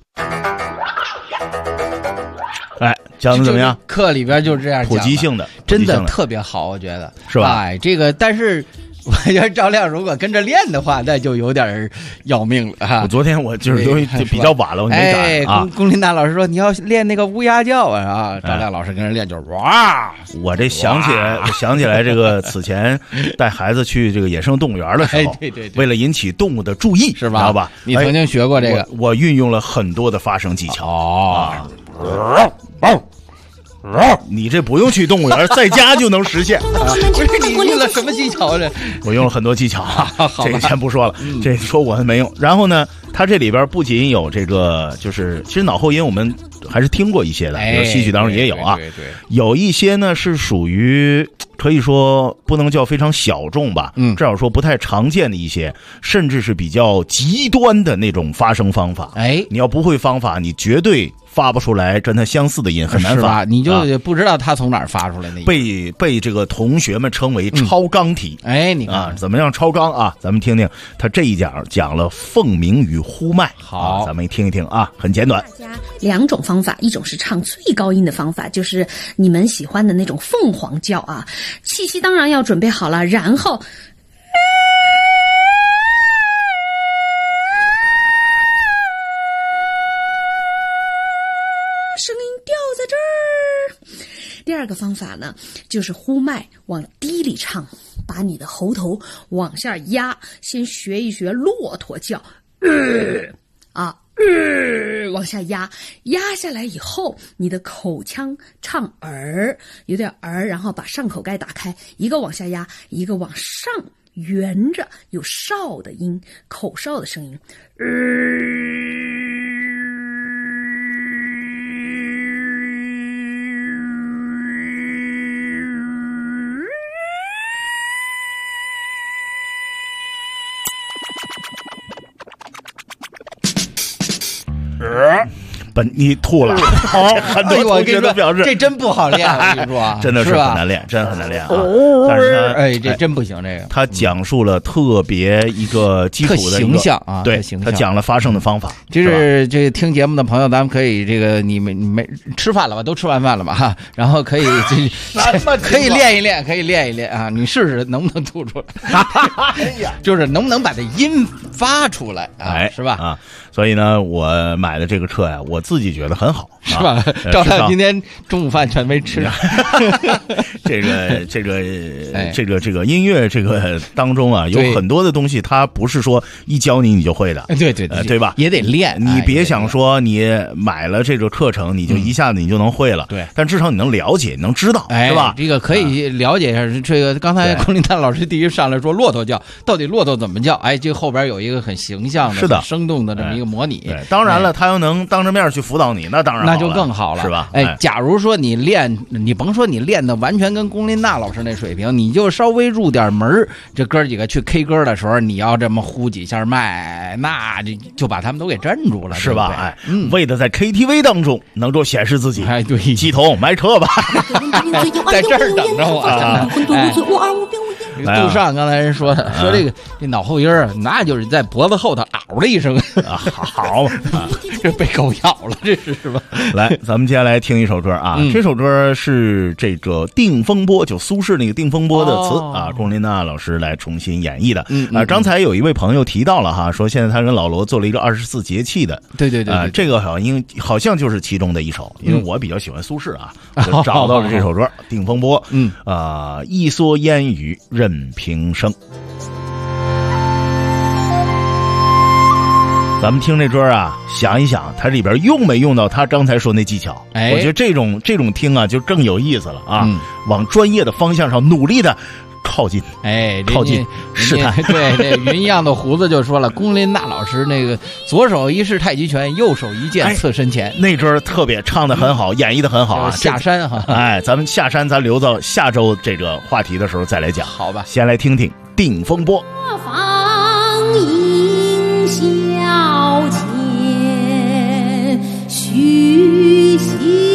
讲的怎么样？ 课里边就是这样讲的， 普及性的， 真的特别好，我觉得是吧？ 这个但是我觉得赵亮如果跟着练的话，那就有点要命了哈。 我昨天我就是因为比较晚了，我没赶啊。 龚琳娜老师说你要练那个乌鸦叫啊，赵亮老师跟着练就是哇。 我这想起来这个此前带孩子去这个野生动物园的时候， 对， 为了引起动物的注意， 是吧？ 知道吧？ 你曾经学过这个， 我运用了很多的发声技巧你这不用去动物园，在家就能实现。 不是你用了什么技巧这？ 我用了很多技巧这个先不说了，这说我没用。然后呢，它这里边不仅有这个，就是其实脑后音我们还是听过一些的，比如戏曲当中也有啊。 对， 有一些呢是属于可以说不能叫非常小众吧，至少说不太常见的一些，甚至是比较极端的那种发声方法。你要不会方法，你绝对发不出来跟它相似的音，很难发， 你就不知道它从哪儿发出来的音。被这个同学们称为超纲体。 你看怎么样超纲啊？咱们听听他这一讲了凤鸣与呼麦。 好， 咱们听一听啊，很简短。 大家2种方法，一种是唱最高音的方法，就是你们喜欢的那种凤凰叫啊，气息当然要准备好了，然后声音掉在这儿。第2个方法呢，就是呼麦往低里唱，把你的喉头往下压，先学一学骆驼叫，往下压下来以后，你的口腔唱儿，有点儿，然后把上口盖打开，一个往下压，一个往上圆着，有哨的音，口哨的声音。 你吐了，很多同学都表示这真不好练，我跟你说， 真的是很难练，真很难练啊！但是他， 这真不行，这个他讲述了特别一个基础的形象啊， 对，他讲了发声的方法。 就是这听节目的朋友，咱们可以这个你们吃饭了吧？都吃完饭了吧？哈，然后可以可以练一练，可以练一练啊！你试试能不能吐出来？就是能不能把这音发出来啊？是吧？ 啊，所以呢，我买的这个课呀，我自己觉得很好， 是吧？赵亮今天中午饭全没吃。 这个音乐这个当中啊，有很多的东西，它不是说一教你就会的，对吧？ 也得练。 你别想说你买了这个课程，你就一下子你就能会了， 对。 但至少你能了解，你能知道，是吧？ 这个可以了解一下。这个刚才龚琳娜老师第一上来说骆驼叫，到底骆驼怎么叫？这后边有一个很形象的、 是的、 生动的这么一个模拟。 对，当然了，他要能当着面去辅导你，那当然那就更好了， 是吧？ 假如说你练，你甭说你练的完全跟龚琳娜老师那水平，你就稍微入点门，这哥几个去 K 歌的时候，你要这么呼几下麦，那就把他们都给镇住了， 是吧？为的在 KTV 当中能够显示自己， 对， 系统买车吧， 在这儿等着我啊！杜尚刚才人说的，说这脑后音儿，那就是在脖子后头嗷的一声啊，好， 这被狗咬了，这是吧？ 来，咱们接下来听一首歌啊，这首歌是这个《定风波》，就苏轼那个《定风波》的词啊，龚琳娜老师来重新演绎的。刚才有一位朋友提到了哈，说现在他跟老罗做了一个24节气的， 对， 这个好像就是其中的一首，因为我比较喜欢苏轼啊，我就找到了这首歌《定风波》。一蓑烟雨任平生。咱们听这歌啊，想一想，它里边用没用到他刚才说那技巧？我觉得这种听啊，就更有意思了啊！往专业的方向上努力的靠近，靠近试探。 对，云一样的胡子就说了，龚琳娜老师那个左手一式太极拳，右手一剑刺身前， 那歌特别唱得很好，演绎得很好啊！ 下山哈， 咱们下山，咱留到下周这个话题的时候再来讲， 好吧？ 先来听听《定风波》。 放映小间虚席。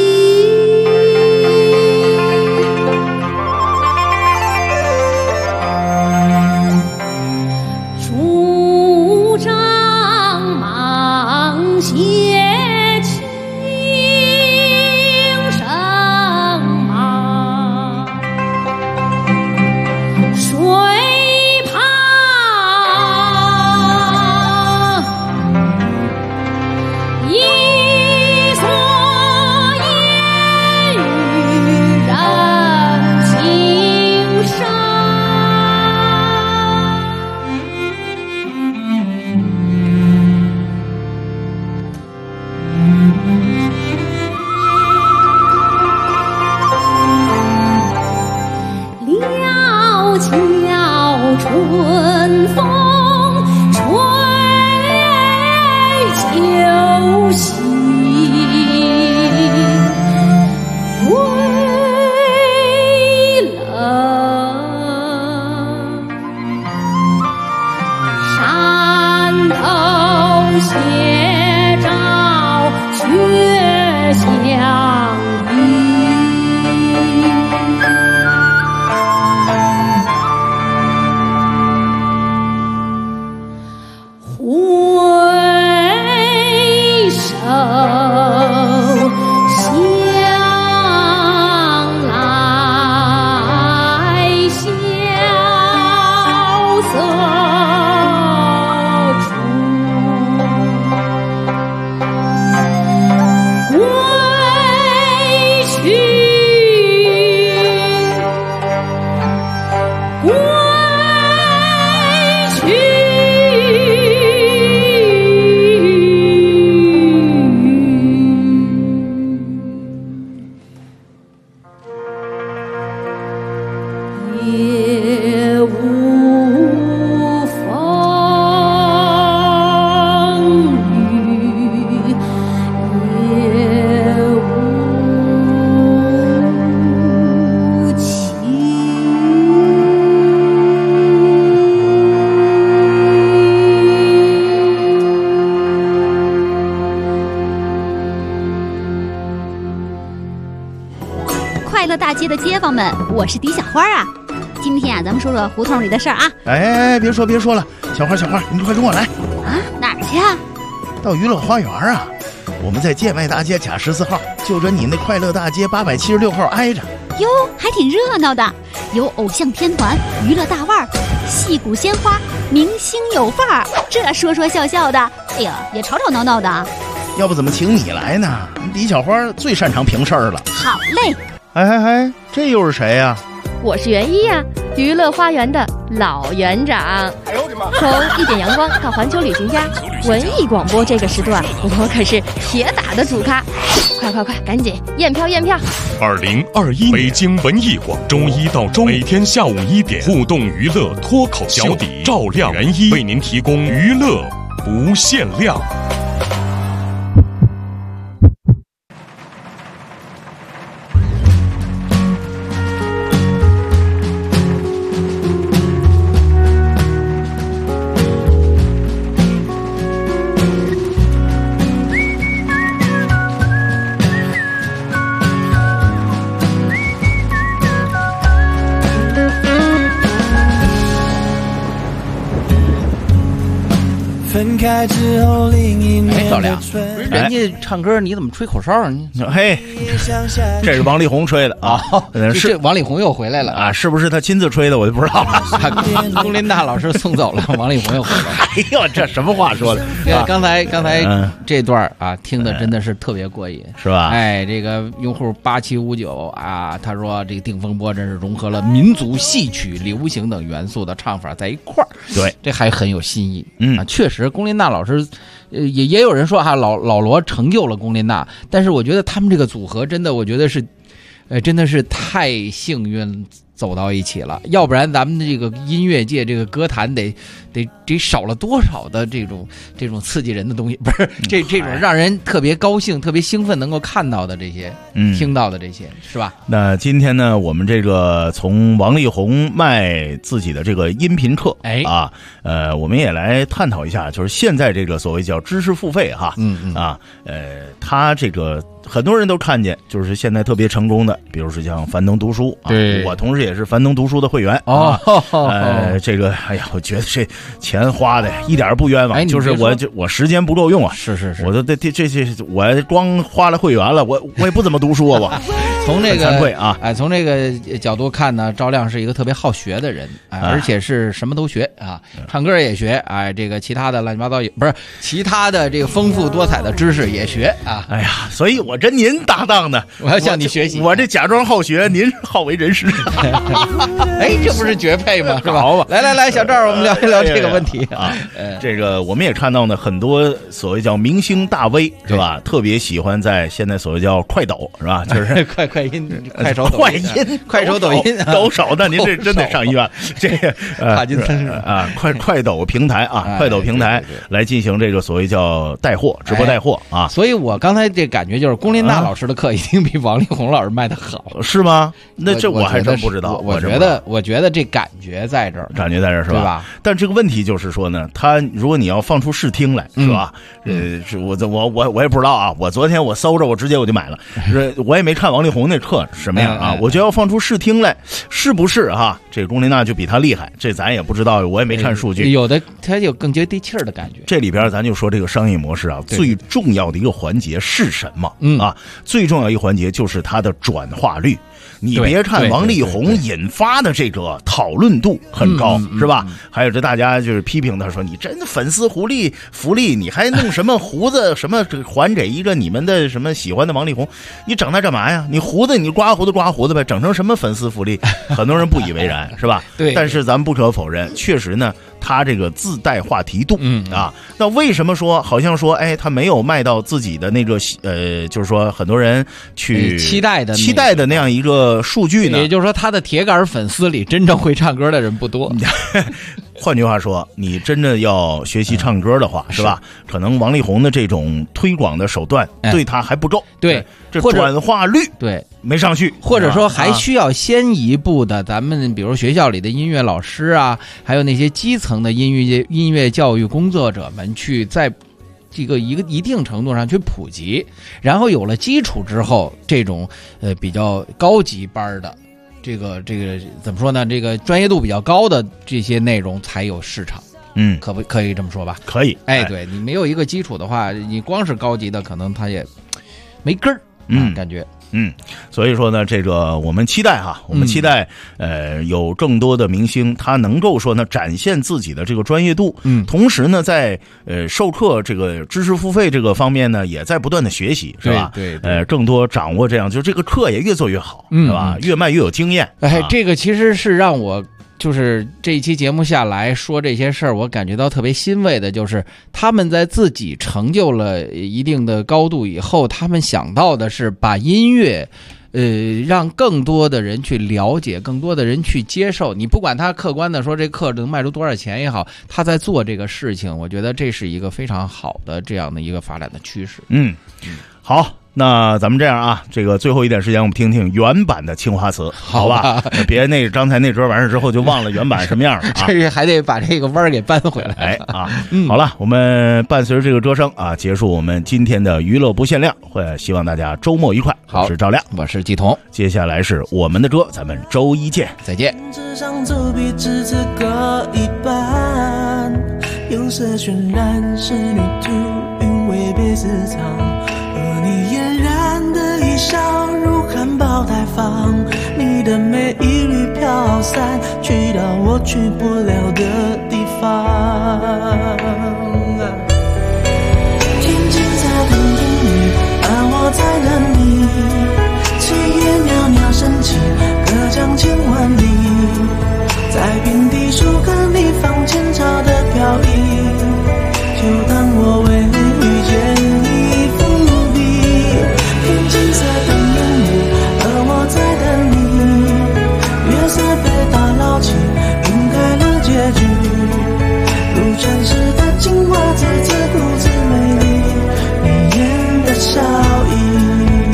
快乐大街的街坊们，我是狄小花啊。今天啊，咱们说说胡同里的事儿啊。 别说了，小花，你快跟我来啊！哪儿去啊？ 到娱乐花园啊。我们在建外大街甲14号，就着你那快乐大街876号挨着。 哟，还挺热闹的，有偶像天团、娱乐大腕、戏骨鲜花、明星有范儿，这说笑的，哎呀，也吵闹闹的。 要不怎么请你来呢？李小花最擅长评事儿了。 好嘞。 哎，这又是谁呀？ 我是袁一呀，娱乐花园的老园长。从一点阳光到环球旅行家，文艺广播这个时段，我可是铁打的主咖。快，赶紧验票 ！2021北京文艺广，周一到周每天下午1点，互动娱乐脱口秀，小底赵亮袁一为您提供娱乐不限量。 分开之后另一年小亮，不是人家唱歌你怎么吹口哨啊？ 嘿，这是王力宏吹的啊！ 是王力宏又回来了啊？是不是他亲自吹的？我就不知道了。 龚琳娜老师送走了，王力宏又回来了。 哎呦，这什么话说的？ 刚才这段啊，听的真的是特别过瘾， 是吧？ 哎，这个用户8759啊，他说这个定风波真是融合了民族、戏曲、流行等元素的唱法在一块儿， 对， 这还很有新意。确实，龚琳娜老师，也有人说哈，老罗成就了龚琳娜，但是我觉得他们这个组合真的，我觉得是，真的是太幸运走到一起了，要不然咱们这个音乐界这个歌坛得少了多少的这种刺激人的东西，不是这种让人特别高兴、特别兴奋能够看到的这些，听到的这些，是吧？ 那今天呢，我们这个从王力宏卖自己的这个音频课，我们也来探讨一下，就是现在这个所谓叫知识付费哈，他这个很多人都看见，就是现在特别成功的，比如说像樊登读书啊，我同时也是樊登读书的会员这个哎呀，我觉得这钱花的一点不冤枉，就是我时间不够用啊， 是， 我都这我光花了会员了，我也不怎么读书啊，我从这个惭愧啊， 从这个角度看呢，赵亮是一个特别好学的人，而且是什么都学啊，唱歌也学，这个其他的乱七八糟也不是其他的这个丰富多彩的知识也学啊， 哎呀，所以我跟您搭档呢， 我要向你学习， 我这假装好学，您好为人师， 哎，这不是绝配吗？是吧？好吧，来，小赵，我们聊一聊这个问题啊。这个我们也看到呢，很多所谓叫明星大 V 是吧？特别喜欢在现在所谓叫快抖是吧？就是快音、快手、 快手、抖音抖手的，您这真得上医院。这个帕金森啊，快抖平台啊，快抖平台来进行这个所谓叫带货、直播带货啊。 所以我刚才这感觉就是龚琳娜老师的课一定比王力宏老师卖的好， 是吗？那这我还真不知道。 我觉得这感觉在这儿， 是吧？对吧？但这个问题就是说呢，他如果你要放出试听来，是吧？是我也不知道啊。我昨天我搜着，我直接我就买了。我也没看王力宏那课什么样啊，我就要放出试听来，是不是哈？这龚琳娜就比他厉害，这咱也不知道，我也没看数据。 有的他有更接地气儿的感觉。 这里边咱就说这个商业模式啊，最重要的一个环节是什么？最重要一个环节就是它的转化率。你别看王力宏引发的这个讨论度很高，是吧？还有这大家就是批评他说，你真的粉丝福利，你还弄什么胡子什么还给一个你们的什么喜欢的王力宏，你整他干嘛呀？你胡子你刮胡子呗，整成什么粉丝福利？很多人不以为然，是吧？对。但是咱们不可否认，确实呢，他这个自带话题度那为什么说好像说他没有卖到自己的那个就是说很多人去期待的那样一个数据呢？ 也就是说，他的铁杆粉丝里真正会唱歌的人不多。 换句话说，你真的要学习唱歌的话，是吧？可能王力宏的这种推广的手段对他还不够。 对， 这转化率没上去， 或者说还需要先一步的，咱们比如学校里的音乐老师啊，还有那些基层的音乐教育工作者们去在这个一定程度上去普及，然后有了基础之后，这种比较高级班的这个怎么说呢？这个专业度比较高的这些内容才有市场。可以这么说吧？ 可以。 对，你没有一个基础的话，你光是高级的，可能它也没根儿。感觉所以说呢，这个我们期待哈，我们期待有更多的明星，他能够说呢展现自己的这个专业度，同时呢在授课这个知识付费这个方面呢，也在不断的学习，是吧？ 对， 更多掌握这样，就这个课也越做越好，是吧？越卖越有经验。 这个其实是让我。就是这一期节目下来说这些事儿，我感觉到特别欣慰的，就是他们在自己成就了一定的高度以后，他们想到的是把音乐让更多的人去了解，更多的人去接受。你不管他客观的说这课能卖出多少钱也好，他在做这个事情，我觉得这是一个非常好的这样的一个发展的趋势。 好。那咱们这样啊，这个最后一点时间，我们听听原版的青花瓷，好吧？别刚才那折完事之后就忘了原版什么样了啊！ 这还得把这个弯儿给扳回来。 好了，我们伴随着这个歌声啊，结束我们今天的娱乐不限量，希望大家周末愉快。 好， 我是赵亮， 我是季彤， 接下来是我们的歌，咱们周一见， 再见。 纸上走笔只字各一半，有色渲染是旅途，韵味被私藏。而你嫣然的一笑如含苞待放，你的美一缕飘散，去到我去不了的地方。天际在等你，而我在等你，炊烟袅袅升起，隔江千万里，在平地树根里放前朝的飘逸，就当我为遇见你金色的烟雾，而我在等你。月色被打捞起，晕开了结局。如传世的青花瓷，自顾自美丽，眉眼的笑意。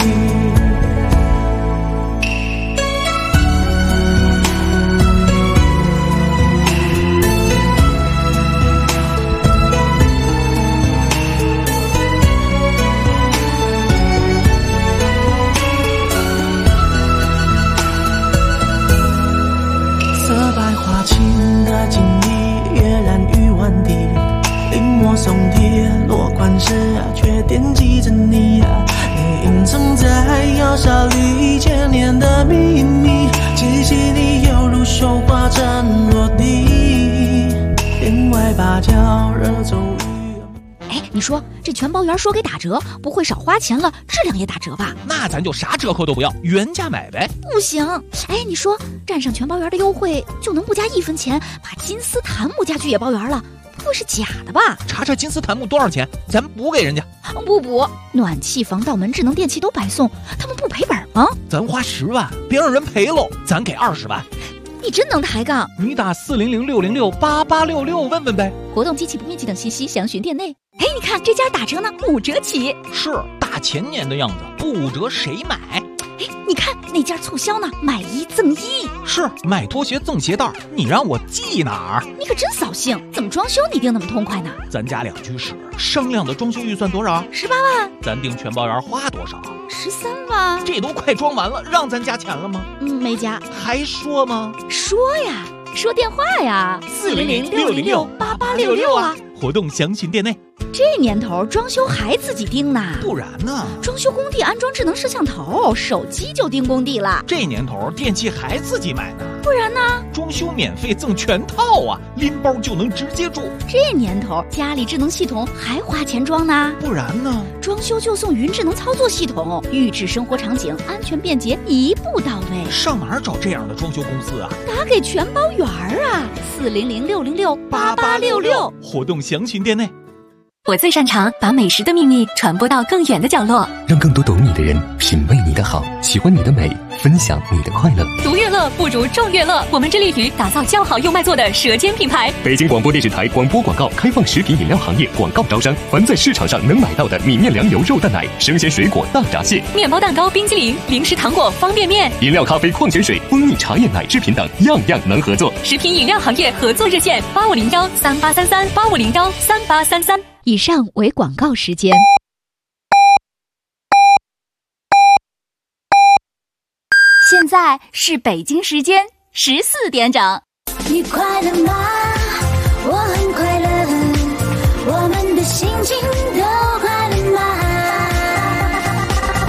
松铁落款时却惦记着你你隐藏在窑烧里千年的秘密，气息里犹如绣花针落地，天外芭蕉惹骤雨。 你说这全包圆说给打折，不会少花钱了，质量也打折吧？ 那咱就啥折扣都不要，原价买呗。 不行，你说占上全包圆的优惠，就能不加1分钱把金丝檀木家具也包圆了？不会是假的吧？ 查金丝檀木多少钱？咱补给人家。 不补，暖气、防盗门、智能电器都白送，他们不赔本吗？ 咱花10万，别让人赔喽，咱给20万。 你真能抬杠！ 你打400-606-8866问问呗。 活动机器不面积等信息详询店内。你看这家打折呢，5折起。 是大前年的样子，不5折谁买？ 你看那家促销呢，买1赠1。 是买拖鞋赠鞋带，你让我记哪儿？ 你可真扫兴，怎么装修你定那么痛快呢？ 咱家2居室，商量的装修预算多少 ？18万。 咱订全包圆花多少 ？13万。这都快装完了，让咱加钱了吗？ 没加。 还说吗？ 说呀，说电话呀，400-606-8866啊。 活动详询店内。 这年头装修还自己盯呢？ 不然呢？ 装修工地安装智能摄像头，手机就盯工地了。 这年头电器还自己买呢？ 不然呢？ 装修免费赠全套啊，拎包就能直接住。 这年头家里智能系统还花钱装呢？ 不然呢？ 装修就送云智能操作系统，预制生活场景，安全便捷，一步到位。 上哪儿找这样的装修公司啊？ 打给全包圆啊，400-606-8866。 活动详询店内。 我最擅长把美食的秘密传播到更远的角落， 让更多懂你的人品味你的好，喜欢你的美，分享你的快乐。 独乐乐不如众乐乐，我们致力于打造叫好又卖座的舌尖品牌。 北京广播电视台广播广告开放食品饮料行业广告招商，凡在市场上能买到的米面粮油肉蛋奶、生鲜水果大闸蟹、 面包蛋糕、冰激凌、零食糖果、方便面、 饮料、咖啡、矿泉水、蜂蜜茶叶、奶制品等，样样能合作。 食品饮料行业合作热线8501-3833-8501-3833。 以上为广告时间。 现在是北京时间14点整。 你快乐吗？我很快乐，我们的心情都快乐吗？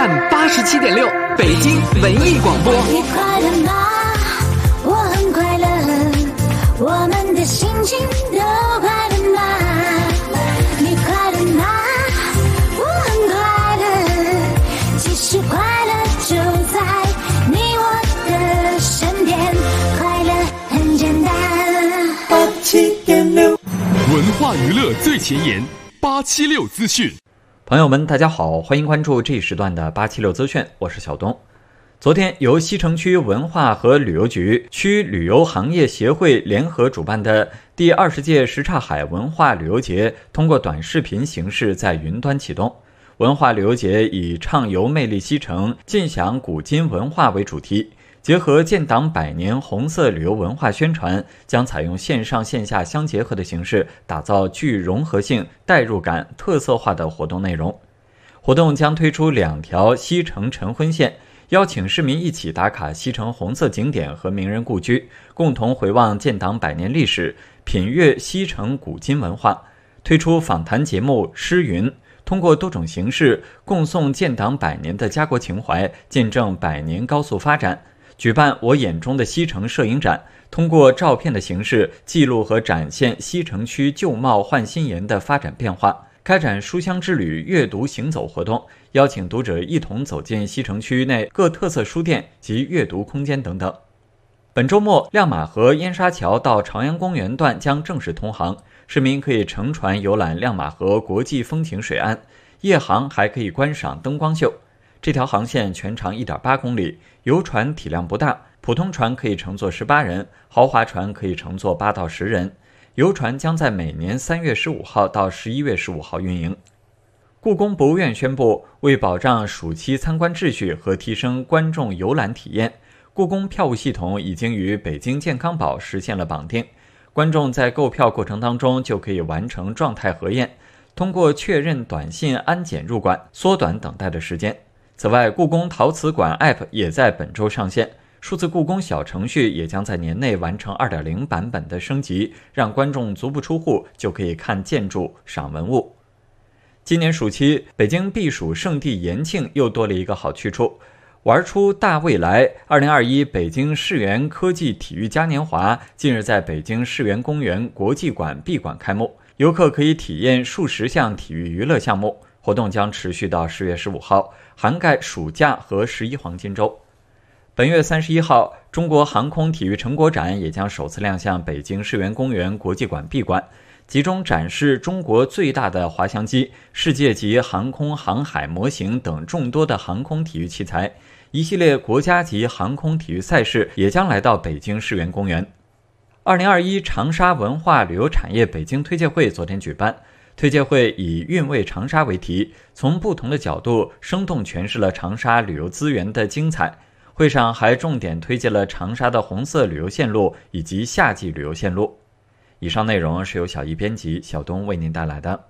FM 87.6，北京文艺广播。 你快乐吗？我很快乐，我们的心情都快乐吗？你快乐吗？我很快乐，其实快乐就在你我的身边，快乐很简单。87.6， 文化娱乐最前沿，876资讯。 朋友们，大家好，欢迎关注这一时段的876资讯，我是小东。昨天，由西城区文化和旅游局、区旅游行业协会联合主办的第20届什刹海文化旅游节，通过短视频形式在云端启动。文化旅游节以畅游魅力西城，尽享古今文化为主题，结合建党100年红色旅游文化宣传，将采用线上线下相结合的形式，打造具融合性、代入感、特色化的活动内容。活动将推出2条西城晨昏线，邀请市民一起打卡西城红色景点和名人故居，共同回望建党100年历史，品阅西城古今文化。推出访谈节目诗云，通过多种形式共颂建党100年的家国情怀，见证100年高速发展。举办我眼中的西城摄影展，通过照片的形式记录和展现西城区旧貌换新颜的发展变化。开展书香之旅阅读行走活动，邀请读者一同走进西城区内各特色书店及阅读空间等等。本周末，亮马河燕莎桥到朝阳公园段将正式通航，市民可以乘船游览亮马河国际风情水岸，夜航还可以观赏灯光秀。这条航线全长1.8公里，游船体量不大，普通船可以乘坐18人，豪华船可以乘坐8到10人。游船将在每年3月15号到11月15号运营。故宫博物院宣布，为保障暑期参观秩序和提升观众游览体验，故宫票务系统已经与北京健康宝实现了绑定，观众在购票过程当中就可以完成状态核验，通过确认短信安检入馆，缩短等待的时间。此外，故宫陶瓷馆 App 也在本周上线，数字故宫小程序也将在年内完成 2.0 版本的升级，让观众足不出户就可以看建筑、赏文物。今年暑期，北京避暑胜地延庆又多了一个好去处，玩出大未来2021北京世园科技体育嘉年华近日在北京世园公园国际馆 B 馆开幕，游客可以体验数十项体育娱乐项目，活动将持续到10月15号，涵盖暑假和11黄金周。本月31号，中国航空体育成果展也将首次亮相北京世园公园国际馆 B 馆，集中展示中国最大的滑翔机、世界级航空航海模型等众多的航空体育器材。一系列国家级航空体育赛事也将来到北京世园公园。2021长沙文化旅游产业北京推介会昨天举办，推介会以韵味长沙为题，从不同的角度生动诠释了长沙旅游资源的精彩。会上还重点推荐了长沙的红色旅游线路以及夏季旅游线路。以上内容是由小易编辑，小东为您带来的。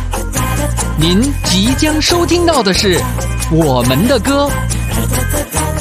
您即将收听到的是我们的歌。